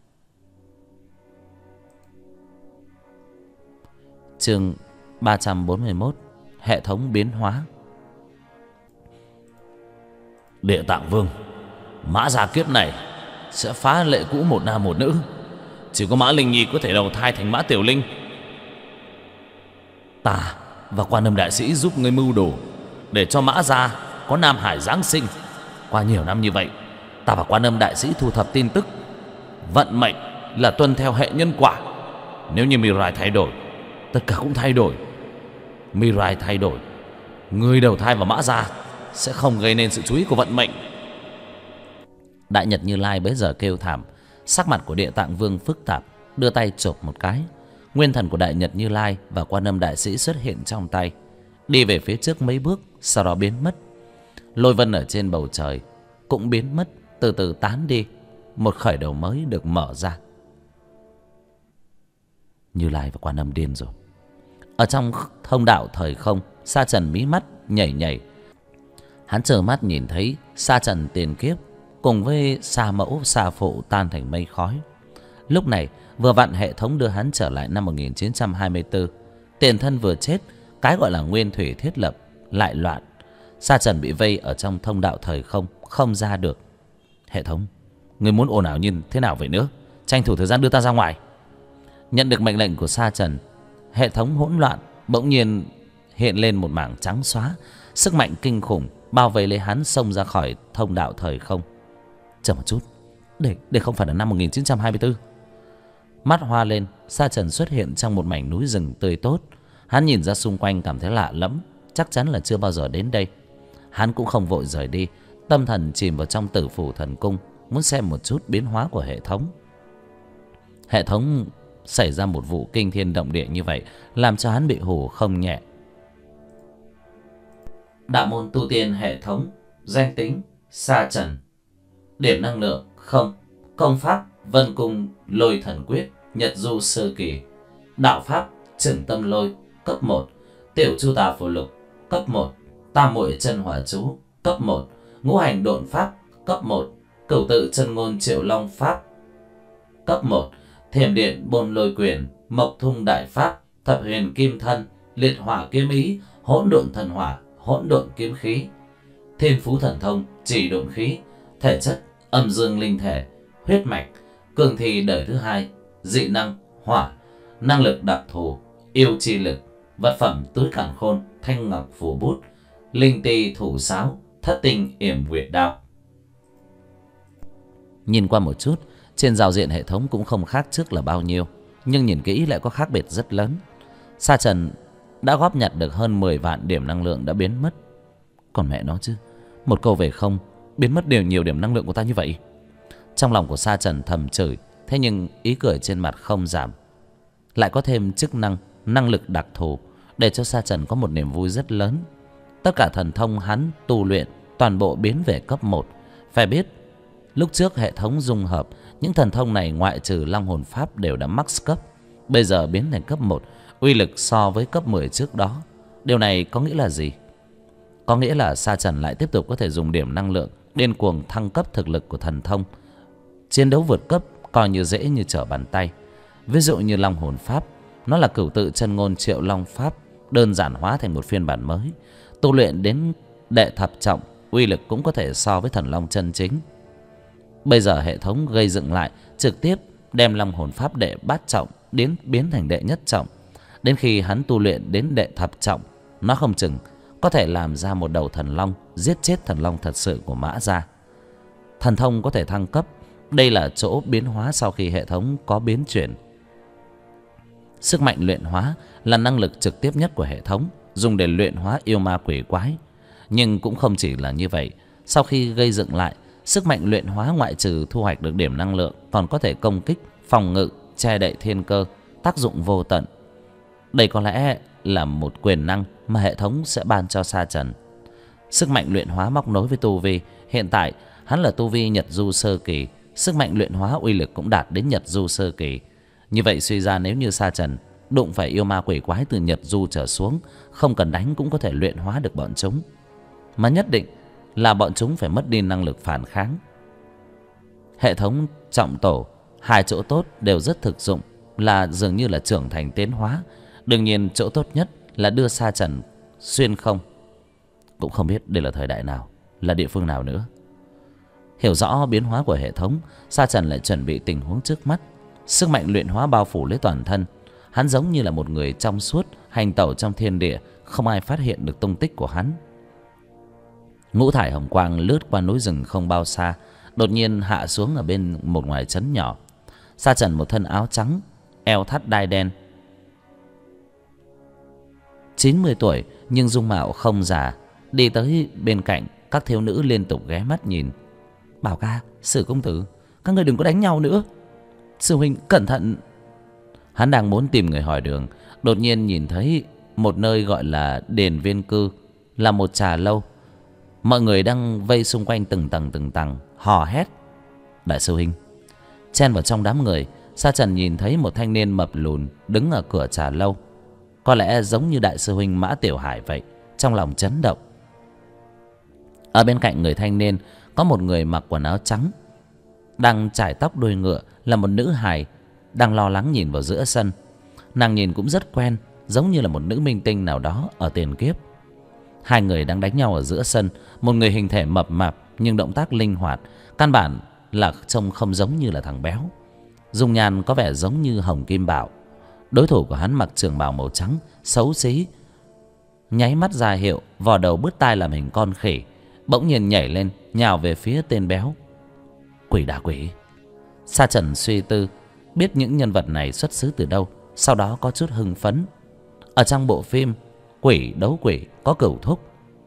Chương 341: Hệ thống biến hóa. Địa Tạng Vương, Mã gia kiếp này sẽ phá lệ cũ một nam một nữ. Chỉ có Mã Linh Nhi có thể đầu thai thành Mã Tiểu Linh. Ta và Quan Âm Đại Sĩ giúp ngươi mưu đồ để cho Mã gia có Nam Hải giáng sinh. Qua nhiều năm như vậy, ta và Quan Âm Đại Sĩ thu thập tin tức. Vận mệnh là tuân theo hệ nhân quả. Nếu như Mirai thay đổi, tất cả cũng thay đổi. Mirai thay đổi, người đầu thai vào Mã gia sẽ không gây nên sự chú ý của vận mệnh. Đại Nhật Như Lai bấy giờ kêu thảm. Sắc mặt của Địa Tạng Vương phức tạp, đưa tay chộp một cái. Nguyên thần của Đại Nhật Như Lai và Quan Âm Đại Sĩ xuất hiện trong tay, đi về phía trước mấy bước, sau đó biến mất. Lôi vân ở trên bầu trời cũng biến mất, từ từ tán đi. Một khởi đầu mới được mở ra. Như Lai và Quan Âm điên rồi. Ở trong thông đạo thời không, Sa Trần mí mắt nhảy nhảy. Hắn trơ mắt nhìn thấy Sa Trần tiền kiếp cùng với Sa Mẫu, Sa Phụ tan thành mây khói. Lúc này vừa vặn hệ thống đưa hắn trở lại năm 1924. Tiền thân vừa chết, cái gọi là nguyên thủy thiết lập lại loạn. Sa Trần bị vây ở trong thông đạo thời không, không ra được. Hệ thống, người muốn ồn ào như thế nào vậy nữa? Tranh thủ thời gian đưa ta ra ngoài. Nhận được mệnh lệnh của Sa Trần, hệ thống hỗn loạn bỗng nhiên hiện lên một mảng trắng xóa. Sức mạnh kinh khủng bao vây lấy hắn, xông ra khỏi thông đạo thời không. Chờ một chút, đây không phải là năm 1924. Mắt hoa lên, Sa Trần xuất hiện trong một mảnh núi rừng tươi tốt. Hắn nhìn ra xung quanh cảm thấy lạ lẫm, chắc chắn là chưa bao giờ đến đây. Hắn cũng không vội rời đi, tâm thần chìm vào trong Tử Phủ Thần Cung, muốn xem một chút biến hóa của hệ thống. Hệ thống xảy ra một vụ kinh thiên động địa như vậy, làm cho hắn bị hù không nhẹ. Đạo môn tu tiên hệ thống, danh tính Sa trần. Điểm năng lượng không. Công pháp Vân Cung Lôi Thần Quyết Nhật Du sơ kỳ. Đạo pháp Trừng Tâm Lôi cấp 1. Tiểu Chu Tà Phù Lục cấp 1. Tam Muội Chân Hỏa Chú cấp 1. Ngũ Hành Độn Pháp cấp 1. Cửu Tự Chân Ngôn Triệu Long Pháp cấp 1. Thiểm Điện Bôn Lôi Quyền Mộc Thung Đại Pháp Thập Huyền Kim Thân Liệt Hỏa Kiếm Ý Hỗn Độn Thần Hỏa Hỗn Độn Kiếm Khí. Thiên Phú Thần Thông Chỉ Độn Khí. Thể chất âm dương linh thể. Huyết mạch cường thi đời thứ 2. Dị năng hỏa. Năng lực đặc thù yêu chi lực. Vật phẩm túi càn khôn thanh ngọc phù bút. Linh ti thủ sáo thất tinh yểm nguyệt đao. Nhìn qua một chút, trên giao diện hệ thống cũng không khác trước là bao nhiêu, nhưng nhìn kỹ lại có khác biệt rất lớn. Sa trần đã góp nhặt được hơn 10 vạn điểm năng lượng đã biến mất. Còn mẹ nó chứ, một câu về không, biến mất đều nhiều điểm năng lượng của ta như vậy. Trong lòng của Sa trần thầm chửi, thế nhưng ý cười trên mặt không giảm. Lại có thêm chức năng, năng lực đặc thù, để cho Sa trần có một niềm vui rất lớn. Tất cả thần thông hắn tu luyện toàn bộ biến về cấp 1. Phải biết, lúc trước hệ thống dung hợp, những thần thông này ngoại trừ Long Hồn Pháp đều đã max cấp. Bây giờ biến thành cấp 1, uy lực so với cấp 10 trước đó. Điều này có nghĩa là gì? Có nghĩa là Sa trần lại tiếp tục có thể dùng điểm năng lượng điên cuồng thăng cấp thực lực của thần thông. Chiến đấu vượt cấp coi như dễ như trở bàn tay. Ví dụ như Long Hồn Pháp, nó là Cửu Tự Chân Ngôn Triệu Long Pháp đơn giản hóa thành một phiên bản mới. Tu luyện đến đệ thập trọng, uy lực cũng có thể so với thần long chân chính. Bây giờ hệ thống gây dựng lại, trực tiếp đem Long Hồn Pháp đệ bát trọng biến thành đệ nhất trọng. Đến khi hắn tu luyện đến đệ thập trọng, nó không chừng có thể làm ra một đầu thần long, giết chết thần long thật sự của Mã Gia. Thần thông có thể thăng cấp, đây là chỗ biến hóa sau khi hệ thống có biến chuyển. Sức mạnh luyện hóa là năng lực trực tiếp nhất của hệ thống, dùng để luyện hóa yêu ma quỷ quái. Nhưng cũng không chỉ là như vậy. Sau khi gây dựng lại, sức mạnh luyện hóa ngoại trừ thu hoạch được điểm năng lượng, còn có thể công kích, phòng ngự, che đậy thiên cơ, tác dụng vô tận. Đây có lẽ là một quyền năng mà hệ thống sẽ ban cho Sa trần. Sức mạnh luyện hóa móc nối với tu vi. Hiện tại hắn là tu vi Nhật Du sơ kỳ, sức mạnh luyện hóa uy lực cũng đạt đến Nhật Du sơ kỳ. Như vậy suy ra, nếu như Sa trần đụng phải yêu ma quỷ quái từ Nhật Du trở xuống, không cần đánh cũng có thể luyện hóa được bọn chúng. Mà nhất định là bọn chúng phải mất đi năng lực phản kháng. Hệ thống trọng tổ, hai chỗ tốt đều rất thực dụng, là dường như là trưởng thành tiến hóa. Đương nhiên chỗ tốt nhất là đưa Sa trần xuyên không. Cũng không biết đây là thời đại nào, là địa phương nào nữa. Hiểu rõ biến hóa của hệ thống, Sa trần lại chuẩn bị tình huống trước mắt. Sức mạnh luyện hóa bao phủ lấy toàn thân. Hắn giống như là một người trong suốt, hành tẩu trong thiên địa, không ai phát hiện được tung tích của hắn. Ngũ thải hồng quang lướt qua núi rừng không bao xa, đột nhiên hạ xuống ở bên một ngoài trấn nhỏ. Sa trần một thân áo trắng, eo thắt đai đen, 90 tuổi nhưng dung mạo không già, đi tới bên cạnh các thiếu nữ liên tục ghé mắt nhìn. Bảo ca, Sử công tử, các người đừng có đánh nhau nữa. Sư huynh cẩn thận. Hắn đang muốn tìm người hỏi đường, đột nhiên nhìn thấy một nơi gọi là đền viên cư, là một trà lâu. Mọi người đang vây xung quanh từng tầng hò hét. Đại sư huynh. Chen vào trong đám người, Sa trần nhìn thấy một thanh niên mập lùn đứng ở cửa trà lâu. Có lẽ giống như đại sư huynh Mã Tiểu Hải vậy, trong lòng chấn động. Ở bên cạnh người thanh niên có một người mặc quần áo trắng, đang chải tóc đuôi ngựa, là một nữ hài đang lo lắng nhìn vào giữa sân. Nàng nhìn cũng rất quen, giống như là một nữ minh tinh nào đó ở tiền kiếp. Hai người đang đánh nhau ở giữa sân. Một người hình thể mập mạp nhưng động tác linh hoạt, căn bản là trông không giống như là thằng béo. Dung nhan có vẻ giống như Hồng Kim Bảo. Đối thủ của hắn mặc trường bào màu trắng, xấu xí, nháy mắt ra hiệu, vò đầu bứt tai làm hình con khỉ, bỗng nhiên nhảy lên nhào về phía tên béo. Quỷ đả quỷ. Sa trần suy tư, biết những nhân vật này xuất xứ từ đâu, sau đó có chút hưng phấn. Ở trong bộ phim Quỷ đấu quỷ có Cửu Thúc,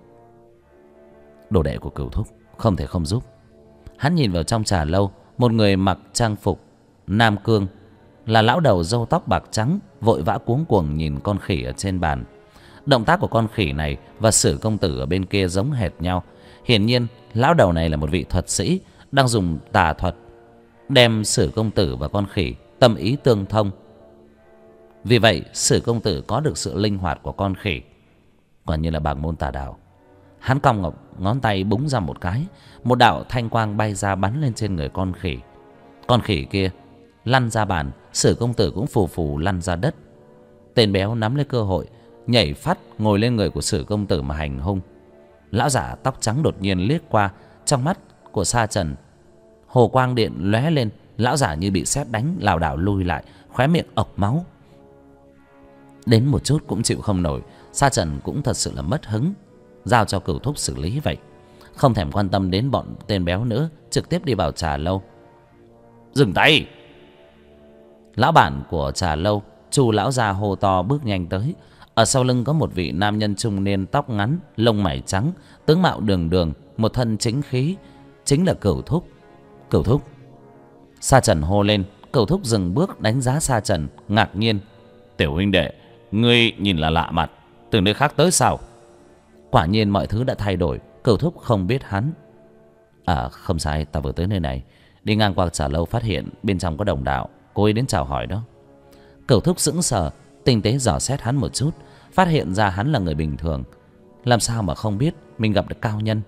đồ đệ của Cửu Thúc, không thể không giúp. Hắn nhìn vào trong trà lâu, một người mặc trang phục nam cương, là lão đầu râu tóc bạc trắng, vội vã cuống cuồng nhìn con khỉ ở trên bàn. Động tác của con khỉ này và Sử công tử ở bên kia giống hệt nhau. Hiển nhiên lão đầu này là một vị thuật sĩ đang dùng tà thuật đem Sử công tử và con khỉ tâm ý tương thông. Vì vậy Sử công tử có được sự linh hoạt của con khỉ, quả như là bằng môn tà đạo. Hắn cong ngón tay búng ra một cái, một đạo thanh quang bay ra bắn lên trên người con khỉ. Con khỉ kia lăn ra bàn, Sử công tử cũng phù phù lăn ra đất. Tên béo nắm lấy cơ hội nhảy phát ngồi lên người của Sử công tử mà hành hung. Lão giả tóc trắng đột nhiên liếc qua, trong mắt của Sa Trần hồ quang điện lóe lên. Lão giả như bị sét đánh, lảo đảo lùi lại, khóe miệng ọc máu. Đến một chút cũng chịu không nổi, Sa Trần cũng thật sự là mất hứng, giao cho Cửu Thúc xử lý vậy, không thèm quan tâm đến bọn tên béo nữa, trực tiếp đi vào trà lâu. Dừng tay! Lão bản của trà lâu, Chu lão gia hô to bước nhanh tới. Ở sau lưng có một vị nam nhân trung niên, tóc ngắn, lông mày trắng, tướng mạo đường đường, một thân chính khí, chính là Cửu Thúc. Cửu Thúc! Sa Trần hô lên. Cửu Thúc dừng bước đánh giá Sa Trần, ngạc nhiên. Tiểu huynh đệ, ngươi nhìn là lạ mặt, từ nơi khác tới sao? Quả nhiên mọi thứ đã thay đổi. Cửu Thúc không biết hắn. Không sai, ta vừa tới nơi này, đi ngang qua trà lâu phát hiện bên trong có đồng đạo, cô ấy đến chào hỏi đó. Cửu Thúc sững sờ, tinh tế dò xét hắn một chút, phát hiện ra hắn là người bình thường, làm sao mà không biết mình gặp được cao nhân.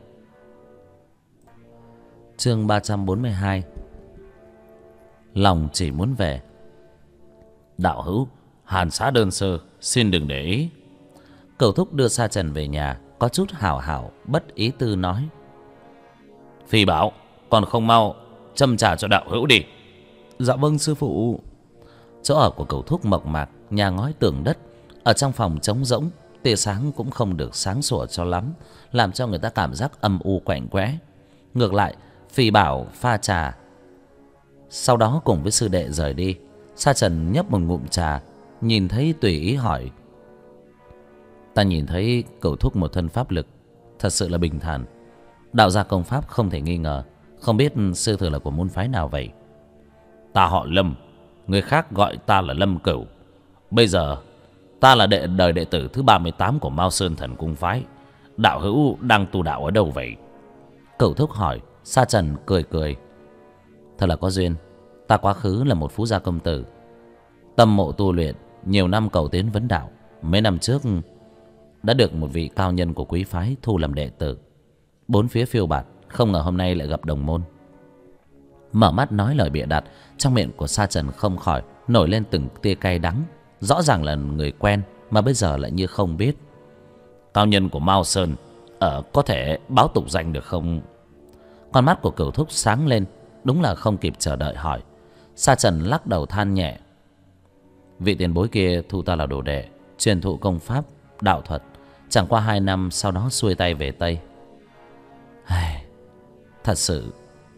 Chương 342. Lòng chỉ muốn về. Đạo hữu, hàn xá đơn sơ, xin đừng để ý. Cửu Thúc đưa Sa Trần về nhà, có chút hảo hảo bất ý tư nói. Phi bảo, còn không mau châm trà cho đạo hữu đi. Dạ vâng sư phụ. Chỗ ở của Cửu Thúc mộc mạc, nhà ngói tường đất, ở trong phòng trống rỗng, tia sáng cũng không được sáng sủa cho lắm, làm cho người ta cảm giác âm u quạnh quẽ. Ngược lại, Phi bảo pha trà, sau đó cùng với sư đệ rời đi. Sa Trần nhấp một ngụm trà, nhìn thấy tùy ý hỏi. Ta nhìn thấy Cửu Thúc một thân pháp lực thật sự là bình thản, đạo gia công pháp không thể nghi ngờ, không biết sư thừa là của môn phái nào vậy? Ta họ Lâm, người khác gọi ta là Lâm Cửu. Bây giờ ta là đời đệ tử thứ 38 của Mao Sơn Thần Cung phái. Đạo hữu đang tu đạo ở đâu vậy? Cửu Thúc hỏi. Sa Trần cười cười. Thật là có duyên, ta quá khứ là một phú gia công tử, tâm mộ tu luyện, nhiều năm cầu tiến vấn đạo. Mấy năm trước đã được một vị cao nhân của quý phái thu làm đệ tử. Bốn phía phiêu bạt, không ngờ hôm nay lại gặp đồng môn. Mở mắt nói lời bịa đặt, trong miệng của Sa Trần không khỏi nổi lên từng tia cay đắng. Rõ ràng là người quen mà bây giờ lại như không biết. Cao nhân của Mao Sơn có thể báo tục danh được không? Con mắt của Cửu Thúc sáng lên, đúng là không kịp chờ đợi hỏi. Sa Trần lắc đầu than nhẹ. Vị tiền bối kia thu ta là đồ đệ, truyền thụ công pháp đạo thuật, chẳng qua 2 năm sau đó xuôi tay về Tây. Thật sự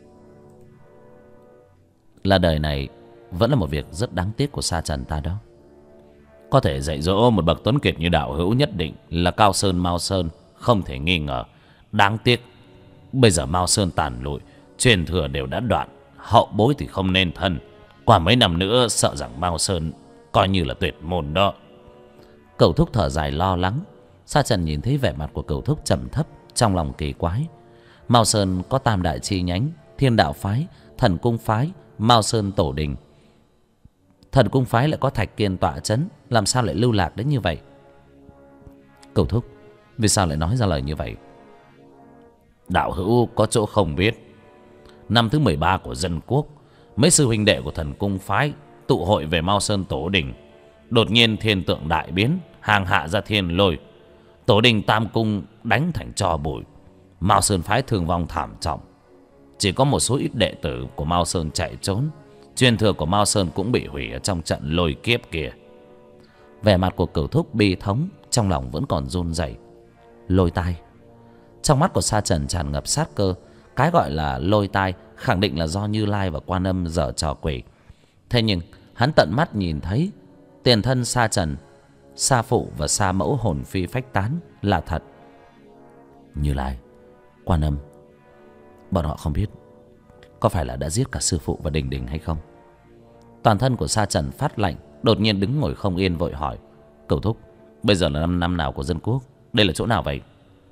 là đời này vẫn là một việc rất đáng tiếc của Sa Trần ta đó. Có thể dạy dỗ một bậc tuấn kiệt như đạo hữu nhất định là Cao Sơn Mao Sơn, không thể nghi ngờ. Đáng tiếc bây giờ Mao Sơn tàn lụi, truyền thừa đều đã đoạn, hậu bối thì không nên thân. Qua mấy năm nữa sợ rằng Mao Sơn coi như là tuyệt môn đó. Cửu Thúc thở dài lo lắng. Sa Trần nhìn thấy vẻ mặt của Cửu Thúc trầm thấp, trong lòng kỳ quái. Mao Sơn có tam đại chi nhánh: Thiên Đạo phái, Thần Cung phái, Mao Sơn Tổ Đình. Thần Cung phái lại có Thạch Kiên tọa chấn, làm sao lại lưu lạc đến như vậy? Cửu Thúc, vì sao lại nói ra lời như vậy? Đạo hữu có chỗ không biết. Năm thứ 13 của dân quốc, mấy sư huynh đệ của Thần Cung phái tụ hội về Mao Sơn Tổ Đình. Đột nhiên thiên tượng đại biến, hàng hạ ra thiên lôi, Tổ Đình Tam Cung đánh thành tro bụi. Mao Sơn phái thương vong thảm trọng, chỉ có một số ít đệ tử của Mao Sơn chạy trốn. Truyền thừa của Mao Sơn cũng bị hủy ở trong trận lôi kiếp kia. Vẻ mặt của Cửu Thúc bi thống, trong lòng vẫn còn run rẩy. Lôi tai. Trong mắt của Sa Trần tràn ngập sát cơ. Cái gọi là lôi tai khẳng định là do Như Lai và Quan Âm giở trò quỷ. Thế nhưng hắn tận mắt nhìn thấy tiền thân Sa Trần, Sa phụ và Sa mẫu hồn phi phách tán là thật. Như Lai, Quan Âm, bọn họ không biết có phải là đã giết cả sư phụ và Đình Đình hay không? Toàn thân của Sa Trần phát lạnh, đột nhiên đứng ngồi không yên, vội hỏi. Cửu Thúc, bây giờ là năm nào của dân quốc? Đây là chỗ nào vậy?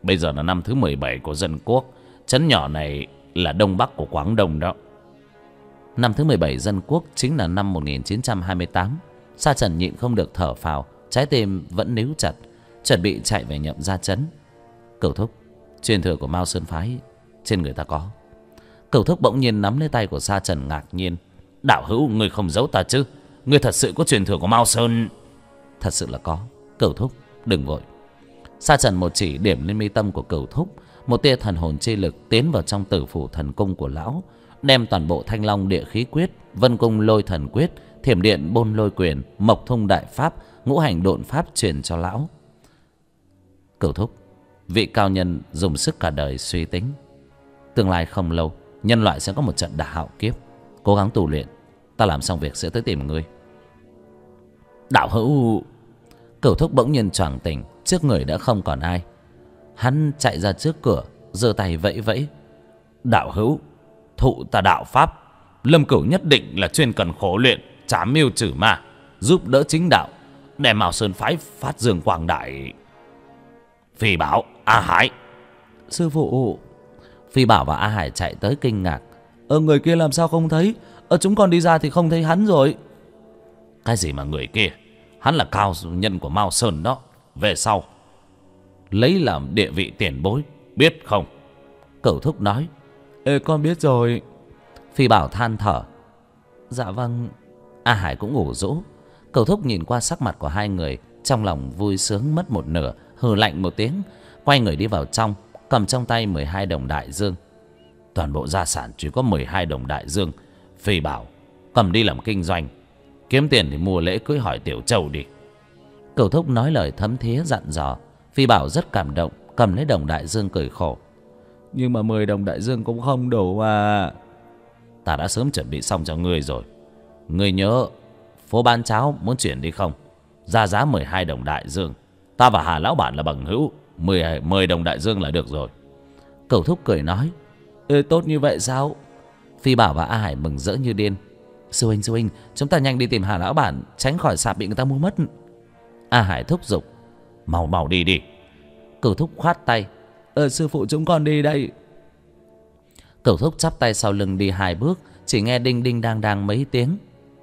Bây giờ là năm thứ 17 của dân quốc. Trấn nhỏ này là đông bắc của Quảng Đông đó. Năm thứ 17 dân quốc chính là năm 1928. Sa Trần nhịn không được thở phào, trái tim vẫn níu chặt, chuẩn bị chạy về Nhậm Gia trấn. Cửu thúc, truyền thừa của Mao Sơn phái trên người ta có. Cửu thúc bỗng nhiên nắm lấy tay của Sa Trần ngạc nhiên. Đạo hữu, người không giấu ta chứ? Người thật sự có truyền thừa của Mao Sơn? Thật sự là có. Cửu thúc đừng vội. Sa Trần một chỉ điểm lên mi tâm của Cửu thúc. Một tia thần hồn chi lực tiến vào trong tử phủ thần cung của lão, đem toàn bộ Thanh Long địa khí quyết, Vân cung lôi thần quyết, Thiểm điện bôn lôi quyền, Mộc thông đại pháp, ngũ hành độn pháp truyền cho lão. Cửu thúc, vị cao nhân dùng sức cả đời suy tính, tương lai không lâu nhân loại sẽ có một trận đại hạo kiếp. Cố gắng tu luyện, ta làm xong việc sẽ tới tìm ngươi. Đạo hữu. Cửu thúc bỗng nhiên choàng tỉnh, trước người đã không còn ai. Hắn chạy ra trước cửa, giơ tay vẫy vẫy. Đạo hữu, thụ ta đạo pháp. Lâm Cửu nhất định là chuyên cần khổ luyện, trảm mưu trừ ma, giúp đỡ chính đạo, để Mao Sơn phái phát dương quang đại. Phi Bảo, A Hải. Sư phụ. Phi Bảo và A Hải chạy tới kinh ngạc. Người kia làm sao không thấy? Chúng con đi ra thì không thấy hắn rồi. Cái gì mà người kia? Hắn là cao nhân của Mao Sơn đó. Về sau lấy làm địa vị tiền bối, biết không? Cửu thúc nói. Con biết rồi. Phi Bảo than thở. Dạ vâng. A Hải cũng ngủ rũ. Cửu thúc nhìn qua sắc mặt của hai người, trong lòng vui sướng mất một nửa, hừ lạnh một tiếng, quay người đi vào trong, cầm trong tay 12 đồng đại dương. Toàn bộ gia sản chỉ có 12 đồng đại dương. Phi Bảo, cầm đi làm kinh doanh, kiếm tiền thì mua lễ cưới hỏi Tiểu Châu đi. Cửu thúc nói lời thấm thía dặn dò. Phi Bảo rất cảm động, cầm lấy đồng đại dương cười khổ. Nhưng mà 10 đồng đại dương cũng không đủ à. Ta đã sớm chuẩn bị xong cho ngươi rồi. Ngươi nhớ phố bán cháo muốn chuyển đi không? Ra giá 12 đồng đại dương. Ta và Hà lão bản là bằng hữu, 10 đồng đại dương là được rồi. Cửu thúc cười nói. Tốt như vậy sao? Phi Bảo và A Hải mừng rỡ như điên. Sư huynh, chúng ta nhanh đi tìm Hà lão bản, tránh khỏi sạp bị người ta mua mất. A Hải thúc giục. Mau đi đi. Cửu thúc khoát tay. Sư phụ, chúng con đi đây. Cửu thúc chắp tay sau lưng đi 2 bước, chỉ nghe đinh đinh đang đang mấy tiếng.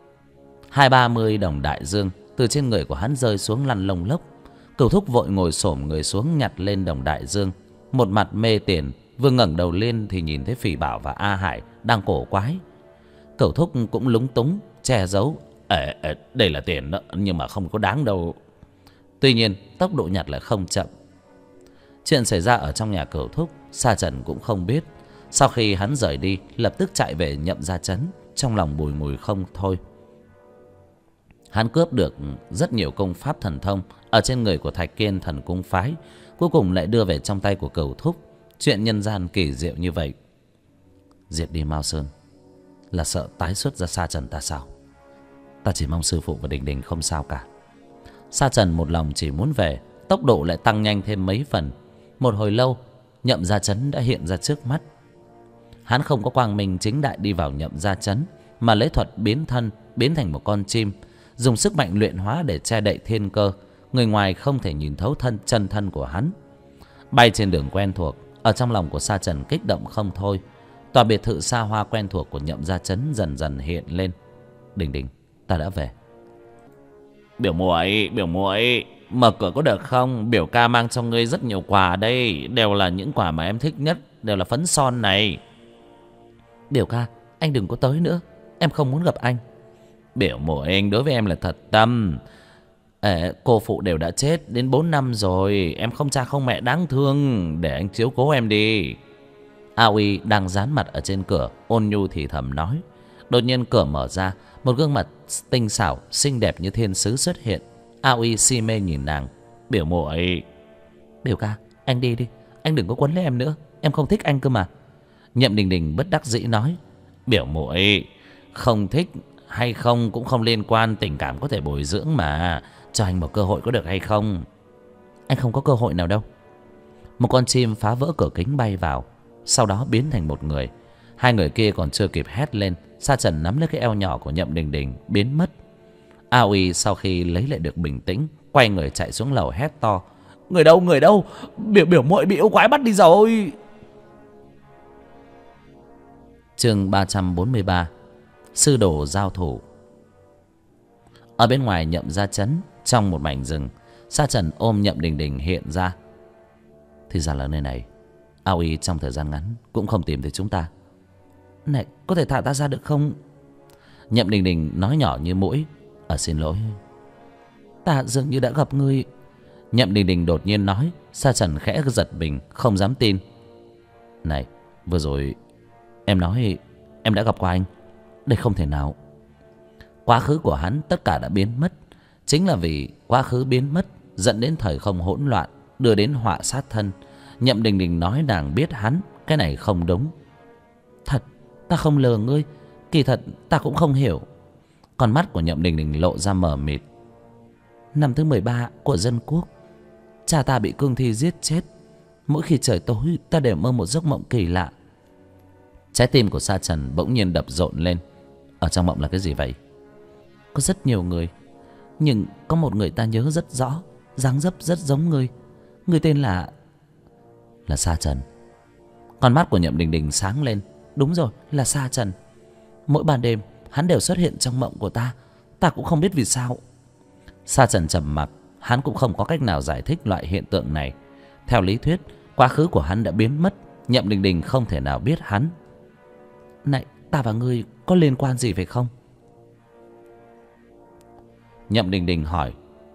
20-30 đồng đại dương từ trên người của hắn rơi xuống lăn lông lốc. Cửu thúc vội ngồi xổm người xuống nhặt lên đồng đại dương, một mặt mê tiền. Vừa ngẩng đầu lên thì nhìn thấy Phỉ Bảo và A Hải đang cổ quái. Cửu thúc cũng lúng túng che giấu. Đây là tiền đó, nhưng mà không có đáng đâu. Tuy nhiên tốc độ nhặt lại không chậm. Chuyện xảy ra ở trong nhà Cửu thúc, Sa Trần cũng không biết. Sau khi hắn rời đi, lập tức chạy về Nhậm Gia trấn, trong lòng bùi ngùi không thôi. Hắn cướp được rất nhiều công pháp thần thông ở trên người của Thạch Kiên thần cung phái, cuối cùng lại đưa về trong tay của Cửu thúc. Chuyện nhân gian kỳ diệu như vậy. Diệt đi Mao Sơn là sợ tái xuất ra Sa Trần ta sao? Ta chỉ mong sư phụ và Đình Đình không sao cả. Sa Trần một lòng chỉ muốn về, tốc độ lại tăng nhanh thêm mấy phần. Một hồi lâu, Nhậm Gia trấn đã hiện ra trước mắt. Hắn không có quang minh chính đại đi vào Nhậm Gia trấn, mà lấy thuật biến thân, biến thành một con chim, dùng sức mạnh luyện hóa để che đậy thiên cơ. Người ngoài không thể nhìn thấu chân thân của hắn. Bay trên đường quen thuộc, ở trong lòng của Sa Trần kích động không thôi. Tòa biệt thự xa hoa quen thuộc của Nhậm Gia trấn dần dần hiện lên. Đình Đình, ta đã về. Biểu muội, mở cửa có được không? Biểu ca mang cho ngươi rất nhiều quà đây, đều là những quà mà em thích nhất, đều là phấn son này. Biểu ca, anh đừng có tới nữa, em không muốn gặp anh. Biểu muội, anh đối với em là thật tâm. Cô phụ đều đã chết đến 4 năm rồi, em không cha không mẹ đáng thương, để anh chiếu cố em đi. A Uy đang dán mặt ở trên cửa, ôn nhu thì thầm nói. Đột nhiên cửa mở ra, một gương mặt tinh xảo xinh đẹp như thiên sứ xuất hiện. A Uy si mê nhìn nàng. Biểu muội. Biểu ca, anh đi đi, anh đừng có quấn lấy em nữa, em không thích anh cơ mà. Nhậm Đình Đình bất đắc dĩ nói. Biểu muội, không thích hay không cũng không liên quan, tình cảm có thể bồi dưỡng mà. Cho anh một cơ hội có được hay không? Anh không có cơ hội nào đâu. Một con chim phá vỡ cửa kính bay vào, sau đó biến thành một người. Hai người kia còn chưa kịp hét lên, Sa Trần nắm lấy cái eo nhỏ của Nhậm Đình Đình biến mất. A Uy sau khi lấy lại được bình tĩnh, quay người chạy xuống lầu hét to. Người đâu, người đâu? Biểu muội bị yêu quái bắt đi rồi. Chương 343. Sư đồ giao thủ. Ở bên ngoài Nhậm gia trấn, trong một mảnh rừng, Sa Trần ôm Nhậm Đình Đình hiện ra. Thì ra là nơi này. A Uy trong thời gian ngắn cũng không tìm thấy chúng ta. Này, có thể thả ta ra được không? Nhậm Đình Đình nói nhỏ như mũi. Xin lỗi, ta dường như đã gặp ngươi. Nhậm Đình Đình đột nhiên nói. Sa Trần khẽ giật mình, không dám tin. Này, vừa rồi em nói em đã gặp qua anh. Đây không thể nào. Quá khứ của hắn tất cả đã biến mất. Chính là vì quá khứ biến mất dẫn đến thời không hỗn loạn, đưa đến họa sát thân. Nhậm Đình Đình nói nàng biết hắn. Cái này không đúng. Thật, ta không lừa ngươi. Kỳ thật ta cũng không hiểu. Con mắt của Nhậm Đình Đình lộ ra mờ mịt. Năm thứ 13 của dân quốc, cha ta bị cương thi giết chết. Mỗi khi trời tối ta đều mơ một giấc mộng kỳ lạ. Trái tim của Sa Trần bỗng nhiên đập rộn lên. Ở trong mộng là cái gì vậy? Có rất nhiều người, nhưng có một người ta nhớ rất rõ, dáng dấp rất giống ngươi. Ngươi tên là Sa Trần. Con mắt của Nhậm Đình Đình sáng lên. Đúng rồi, là Sa Trần. Mỗi ban đêm hắn đều xuất hiện trong mộng của ta. Ta cũng không biết vì sao. Sa Trần trầm mặc. Hắn cũng không có cách nào giải thích loại hiện tượng này. Theo lý thuyết, quá khứ của hắn đã biến mất. Nhậm Đình Đình không thể nào biết hắn. Này, ta và ngươi có liên quan gì phải không? Nhậm Đình Đình hỏi.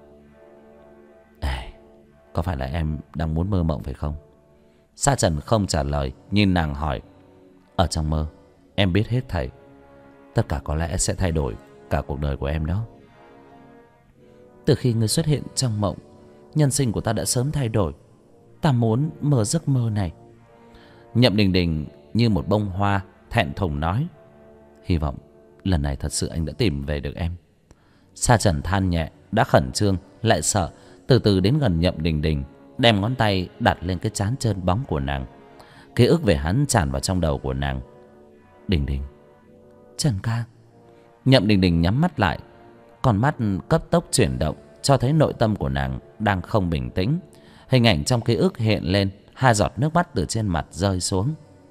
Có phải là em đang muốn mơ mộng phải không? Sa Trần không trả lời, nhìn nàng hỏi. Ở trong mơ em biết hết thảy. Tất cả có lẽ sẽ thay đổi cả cuộc đời của em đó. Từ khi ngươi xuất hiện trong mộng, nhân sinh của ta đã sớm thay đổi. Ta muốn mơ giấc mơ này. Nhậm Đình Đình như một bông hoa thẹn thùng nói. Hy vọng lần này thật sự anh đã tìm về được em. Sa Trần than nhẹ, đã khẩn trương lại sợ. Từ từ đến gần Nhậm Đình Đình, đem ngón tay đặt lên cái trán trơn bóng của nàng. Ký ức về hắn tràn vào trong đầu của nàng. Đình Đình, Trần ca. Nhậm Đình Đình nhắm mắt lại. Con mắt cấp tốc chuyển động, cho thấy nội tâm của nàng đang không bình tĩnh. Hình ảnh trong ký ức hiện lên. Hai giọt nước mắt từ trên mặt rơi xuống.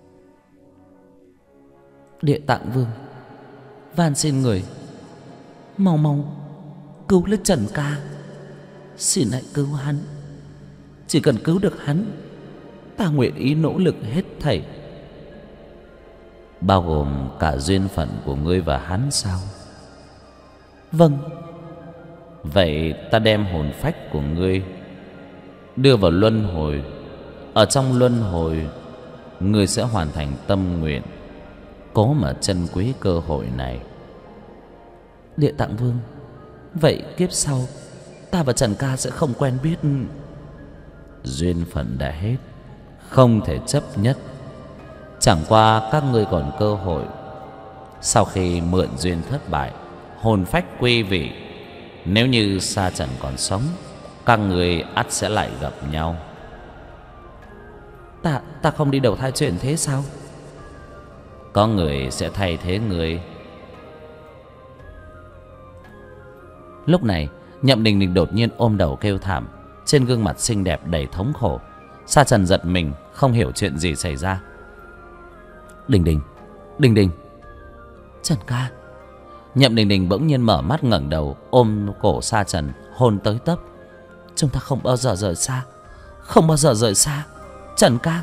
Địa Tạng Vương, van xin người mau mau cứu lấy Trần ca. Xin hãy cứu hắn. Chỉ cần cứu được hắn, ta nguyện ý nỗ lực hết thảy. Bao gồm cả duyên phận của ngươi và hắn sao? Vâng. Vậy ta đem hồn phách của ngươi đưa vào luân hồi. Ở trong luân hồi, ngươi sẽ hoàn thành tâm nguyện. Cố mà trân quý cơ hội này. Địa Tạng Vương, vậy kiếp sau ta và Trần ca sẽ không quen biết. Duyên phận đã hết, không thể chấp nhất. Chẳng qua các ngươi còn cơ hội. Sau khi mượn duyên thất bại, hồn phách quy vị, nếu như Sa Trần còn sống, các ngươi ắt sẽ lại gặp nhau. Ta không đi đầu thai chuyển thế sao? Có người sẽ thay thế người. Lúc này Nhậm Đình Đình đột nhiên ôm đầu kêu thảm. Trên gương mặt xinh đẹp đầy thống khổ. Sa Trần giật mình, không hiểu chuyện gì xảy ra. Đình Đình, Đình Đình. Trần ca. Nhậm Đình Đình bỗng nhiên mở mắt ngẩng đầu, ôm cổ Sa Trần, hôn tới tấp. Chúng ta không bao giờ rời xa, không bao giờ rời xa, Trần ca.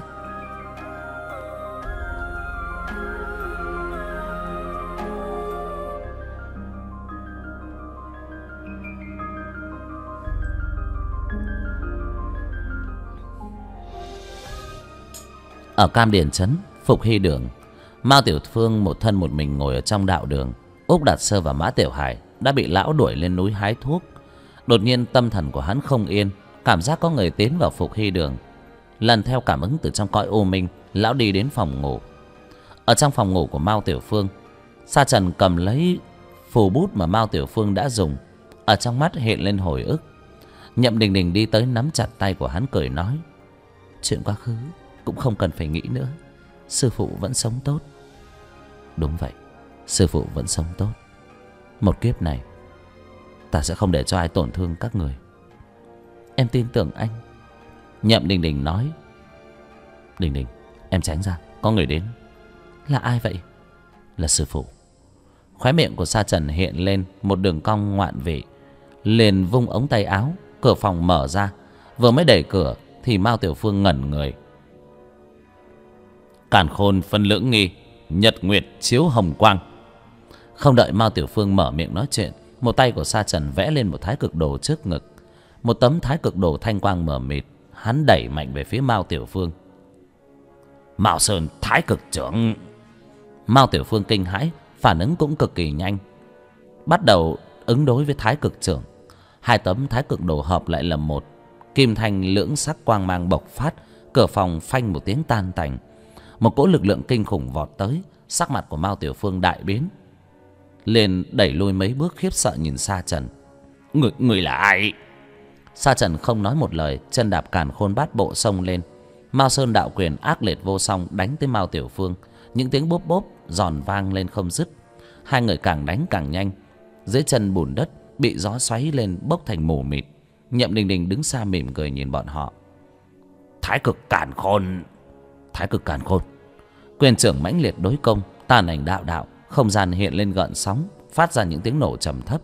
Ở Cam Điền trấn Phục Hy đường, Mao Tiểu Phương một thân một mình ngồi ở trong đạo đường. Úc Đạt Sơ và Mã Tiểu Hải đã bị lão đuổi lên núi hái thuốc. Đột nhiên tâm thần của hắn không yên, cảm giác có người tiến vào Phục Hy đường. Lần theo cảm ứng từ trong cõi u minh, lão đi đến phòng ngủ. Ở trong phòng ngủ của Mao Tiểu Phương, Sa Trần cầm lấy phù bút mà Mao Tiểu Phương đã dùng. Ở trong mắt hiện lên hồi ức. Nhậm Đình Đình đi tới nắm chặt tay của hắn cười nói. Chuyện quá khứ cũng không cần phải nghĩ nữa. Sư phụ vẫn sống tốt. Đúng vậy, sư phụ vẫn sống tốt. Một kiếp này, ta sẽ không để cho ai tổn thương các người. Em tin tưởng anh. Nhậm Đình Đình nói: Đình Đình, em tránh ra, có người đến. Là ai vậy? Là sư phụ. Khóe miệng của Sa Trần hiện lên một đường cong ngoạn vị, liền vung ống tay áo. Cửa phòng mở ra. Vừa mới đẩy cửa thì Mao Tiểu Phương ngẩn người. Càn khôn phân lưỡng nghi, nhật nguyệt chiếu hồng quang. Không đợi Mao Tiểu Phương mở miệng nói chuyện, một tay của Sa Trần vẽ lên một thái cực đồ trước ngực. Một tấm thái cực đồ thanh quang mờ mịt, hắn đẩy mạnh về phía Mao Tiểu Phương. Mao Sơn thái cực trưởng. Mao Tiểu Phương kinh hãi, phản ứng cũng cực kỳ nhanh, bắt đầu ứng đối với thái cực trưởng. Hai tấm thái cực đồ hợp lại là một, kim thanh lưỡng sắc quang mang bộc phát. Cửa phòng phanh một tiếng tan tành. Một cỗ lực lượng kinh khủng vọt tới. Sắc mặt của Mao Tiểu Phương đại biến, liền đẩy lui mấy bước, khiếp sợ nhìn Sa Trần. Người là ai? Sa Trần không nói một lời, chân đạp càn khôn bát bộ xông lên. Mao Sơn đạo quyền ác liệt vô song đánh tới Mao Tiểu Phương. Những tiếng bốp bốp giòn vang lên không dứt. Hai người càng đánh càng nhanh. Dưới chân bùn đất bị gió xoáy lên bốc thành mù mịt. Nhậm Đình Đình đứng xa mỉm cười nhìn bọn họ. Thái cực càn khôn. Thái cực càn khôn. Quyền trưởng mãnh liệt đối công, tàn ảnh đạo đạo. Không gian hiện lên gợn sóng, phát ra những tiếng nổ trầm thấp.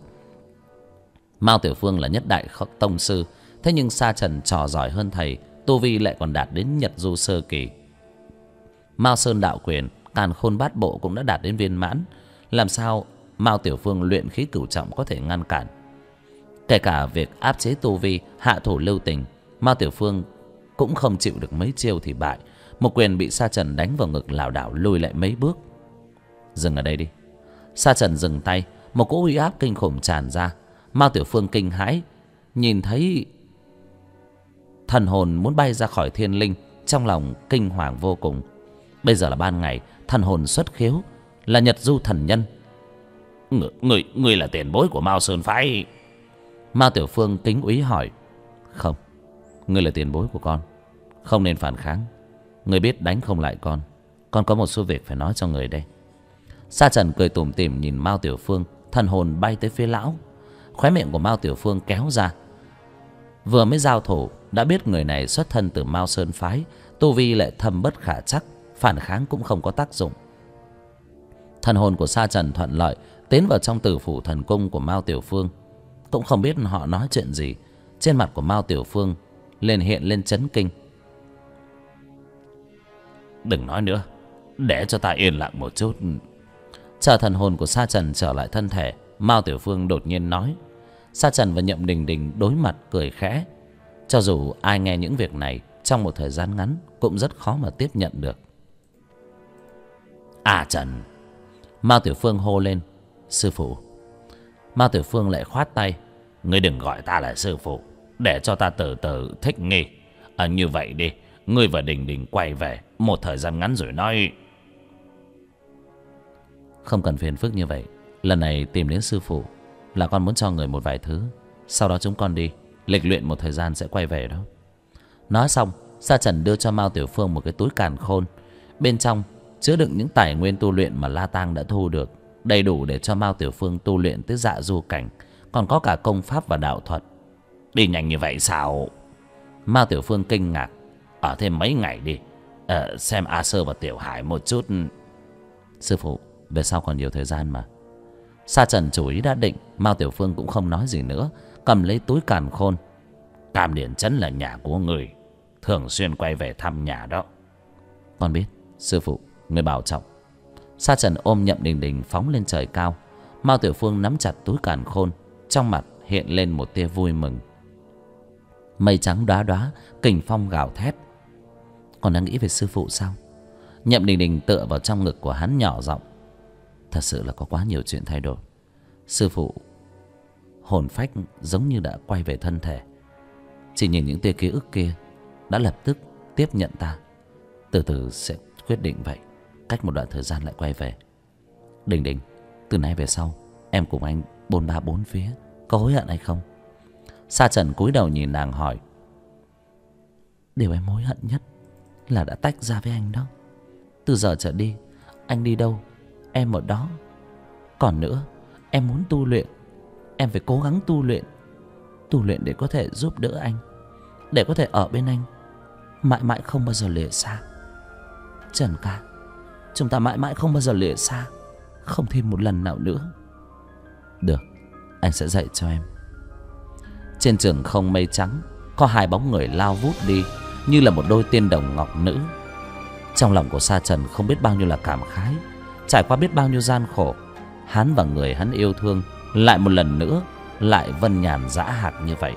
Mao Tiểu Phương là nhất đại tông sư, thế nhưng Sa Trần trò giỏi hơn thầy, tu vi lại còn đạt đến nhật du sơ kỳ. Mao Sơn đạo quyền, càn khôn bát bộ cũng đã đạt đến viên mãn. Làm sao Mao Tiểu Phương luyện khí cửu trọng có thể ngăn cản? Kể cả việc áp chế tu vi, hạ thủ lưu tình, Mao Tiểu Phương cũng không chịu được mấy chiêu thì bại. Một quyền bị Sa Trần đánh vào ngực, lảo đảo lùi lại mấy bước. Dừng ở đây đi. Sa Trần dừng tay, một cỗ uy áp kinh khủng tràn ra. Mao Tiểu Phương kinh hãi, nhìn thấy thần hồn muốn bay ra khỏi thiên linh, trong lòng kinh hoàng vô cùng. Bây giờ là ban ngày, thần hồn xuất khiếu, là nhật du thần nhân. Người là tiền bối của Mao Sơn phái? Mao Tiểu Phương kính úy hỏi. Không, ngươi là tiền bối của con, không nên phản kháng. Ngươi biết đánh không lại con có một số việc phải nói cho người đây. Sa Trần cười tủm tỉm nhìn Mao Tiểu Phương, thần hồn bay tới phía lão. Khóe miệng của Mao Tiểu Phương kéo ra. Vừa mới giao thủ đã biết người này xuất thân từ Mao Sơn phái, tu vi lại thâm bất khả trắc, phản kháng cũng không có tác dụng. Thần hồn của Sa Trần thuận lợi tiến vào trong tử phủ thần cung của Mao Tiểu Phương. Cũng không biết họ nói chuyện gì, trên mặt của Mao Tiểu Phương liền hiện lên chấn kinh. Đừng nói nữa, để cho ta yên lặng một chút. Chờ thần hồn của Sa Trần trở lại thân thể, Mao Tiểu Phương đột nhiên nói. Sa Trần và Nhậm Đình Đình đối mặt cười khẽ. Cho dù ai nghe những việc này trong một thời gian ngắn cũng rất khó mà tiếp nhận được. À Trần. Mao Tiểu Phương hô lên. Sư phụ. Mao Tiểu Phương lại khoát tay. Ngươi đừng gọi ta là sư phụ, để cho ta từ từ thích nghi. Như vậy đi, ngươi và Đình Đình quay về một thời gian ngắn rồi nói. Không cần phiền phức như vậy. Lần này tìm đến sư phụ là con muốn cho người một vài thứ, sau đó chúng con đi lịch luyện một thời gian sẽ quay về đó. Nói xong, Sa Trần đưa cho Mao Tiểu Phương một cái túi càn khôn. Bên trong chứa đựng những tài nguyên tu luyện mà La Tang đã thu được, đầy đủ để cho Mao Tiểu Phương tu luyện tới dạ du cảnh, còn có cả công pháp và đạo thuật. Đi nhanh như vậy sao? Mao Tiểu Phương kinh ngạc. Ở thêm mấy ngày đi, xem A Sơ và Tiểu Hải một chút. Sư phụ, về sau còn nhiều thời gian mà. Sa Trần chủ ý đã định. Mao Tiểu Phương cũng không nói gì nữa, cầm lấy túi càn khôn. Cam Điển Trấn là nhà của người, thường xuyên quay về thăm nhà đó. Con biết, sư phụ, người bảo trọng. Sa Trần ôm Nhậm Đình Đình phóng lên trời cao. Mao Tiểu Phương nắm chặt túi càn khôn, trong mặt hiện lên một tia vui mừng. Mây trắng đóa đóa, kình phong gào thét. Con đang nghĩ về sư phụ sao? Nhậm Đình Đình tựa vào trong ngực của hắn nhỏ giọng. Thật sự là có quá nhiều chuyện thay đổi. Sư phụ hồn phách giống như đã quay về thân thể. Chỉ nhìn những tia ký ức kia đã lập tức tiếp nhận ta. Từ từ sẽ quyết định vậy. Cách một đoạn thời gian lại quay về. Đình Đình, từ nay về sau em cùng anh bôn ba bốn phía, có hối hận hay không? Sa Trần cúi đầu nhìn nàng hỏi. Điều em hối hận nhất là đã tách ra với anh đó. Từ giờ trở đi, anh đi đâu em ở đó. Còn nữa, em muốn tu luyện, em phải cố gắng tu luyện. Tu luyện để có thể giúp đỡ anh, để có thể ở bên anh mãi mãi không bao giờ lìa xa. Trần ca, chúng ta mãi mãi không bao giờ lìa xa, không thêm một lần nào nữa. Được, anh sẽ dạy cho em. Trên trường không mây trắng, có hai bóng người lao vút đi như là một đôi tiên đồng ngọc nữ. Trong lòng của Sa Trần không biết bao nhiêu là cảm khái. Trải qua biết bao nhiêu gian khổ, hắn và người hắn yêu thương lại một lần nữa lại vân nhàn dã hạc như vậy.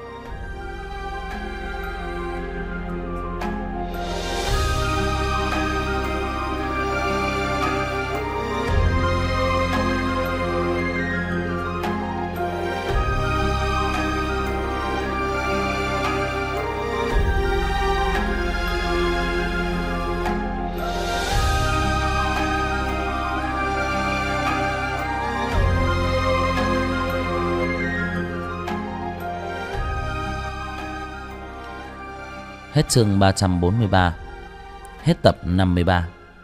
Hết chương 343. Hết tập 53.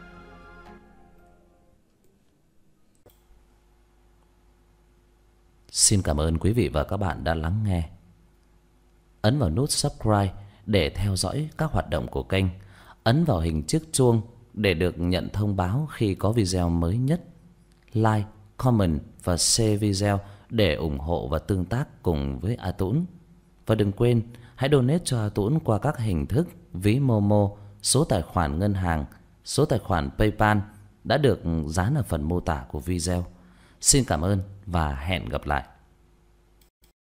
Xin cảm ơn quý vị và các bạn đã lắng nghe. Ấn vào nút subscribe để theo dõi các hoạt động của kênh. Ấn vào hình chiếc chuông để được nhận thông báo khi có video mới nhất. Like, comment và share video để ủng hộ và tương tác cùng với A Tũng. Và đừng quên hãy donate cho A Tũng qua các hình thức ví Momo, số tài khoản ngân hàng, số tài khoản PayPal đã được dán ở phần mô tả của video. Xin cảm ơn và hẹn gặp lại.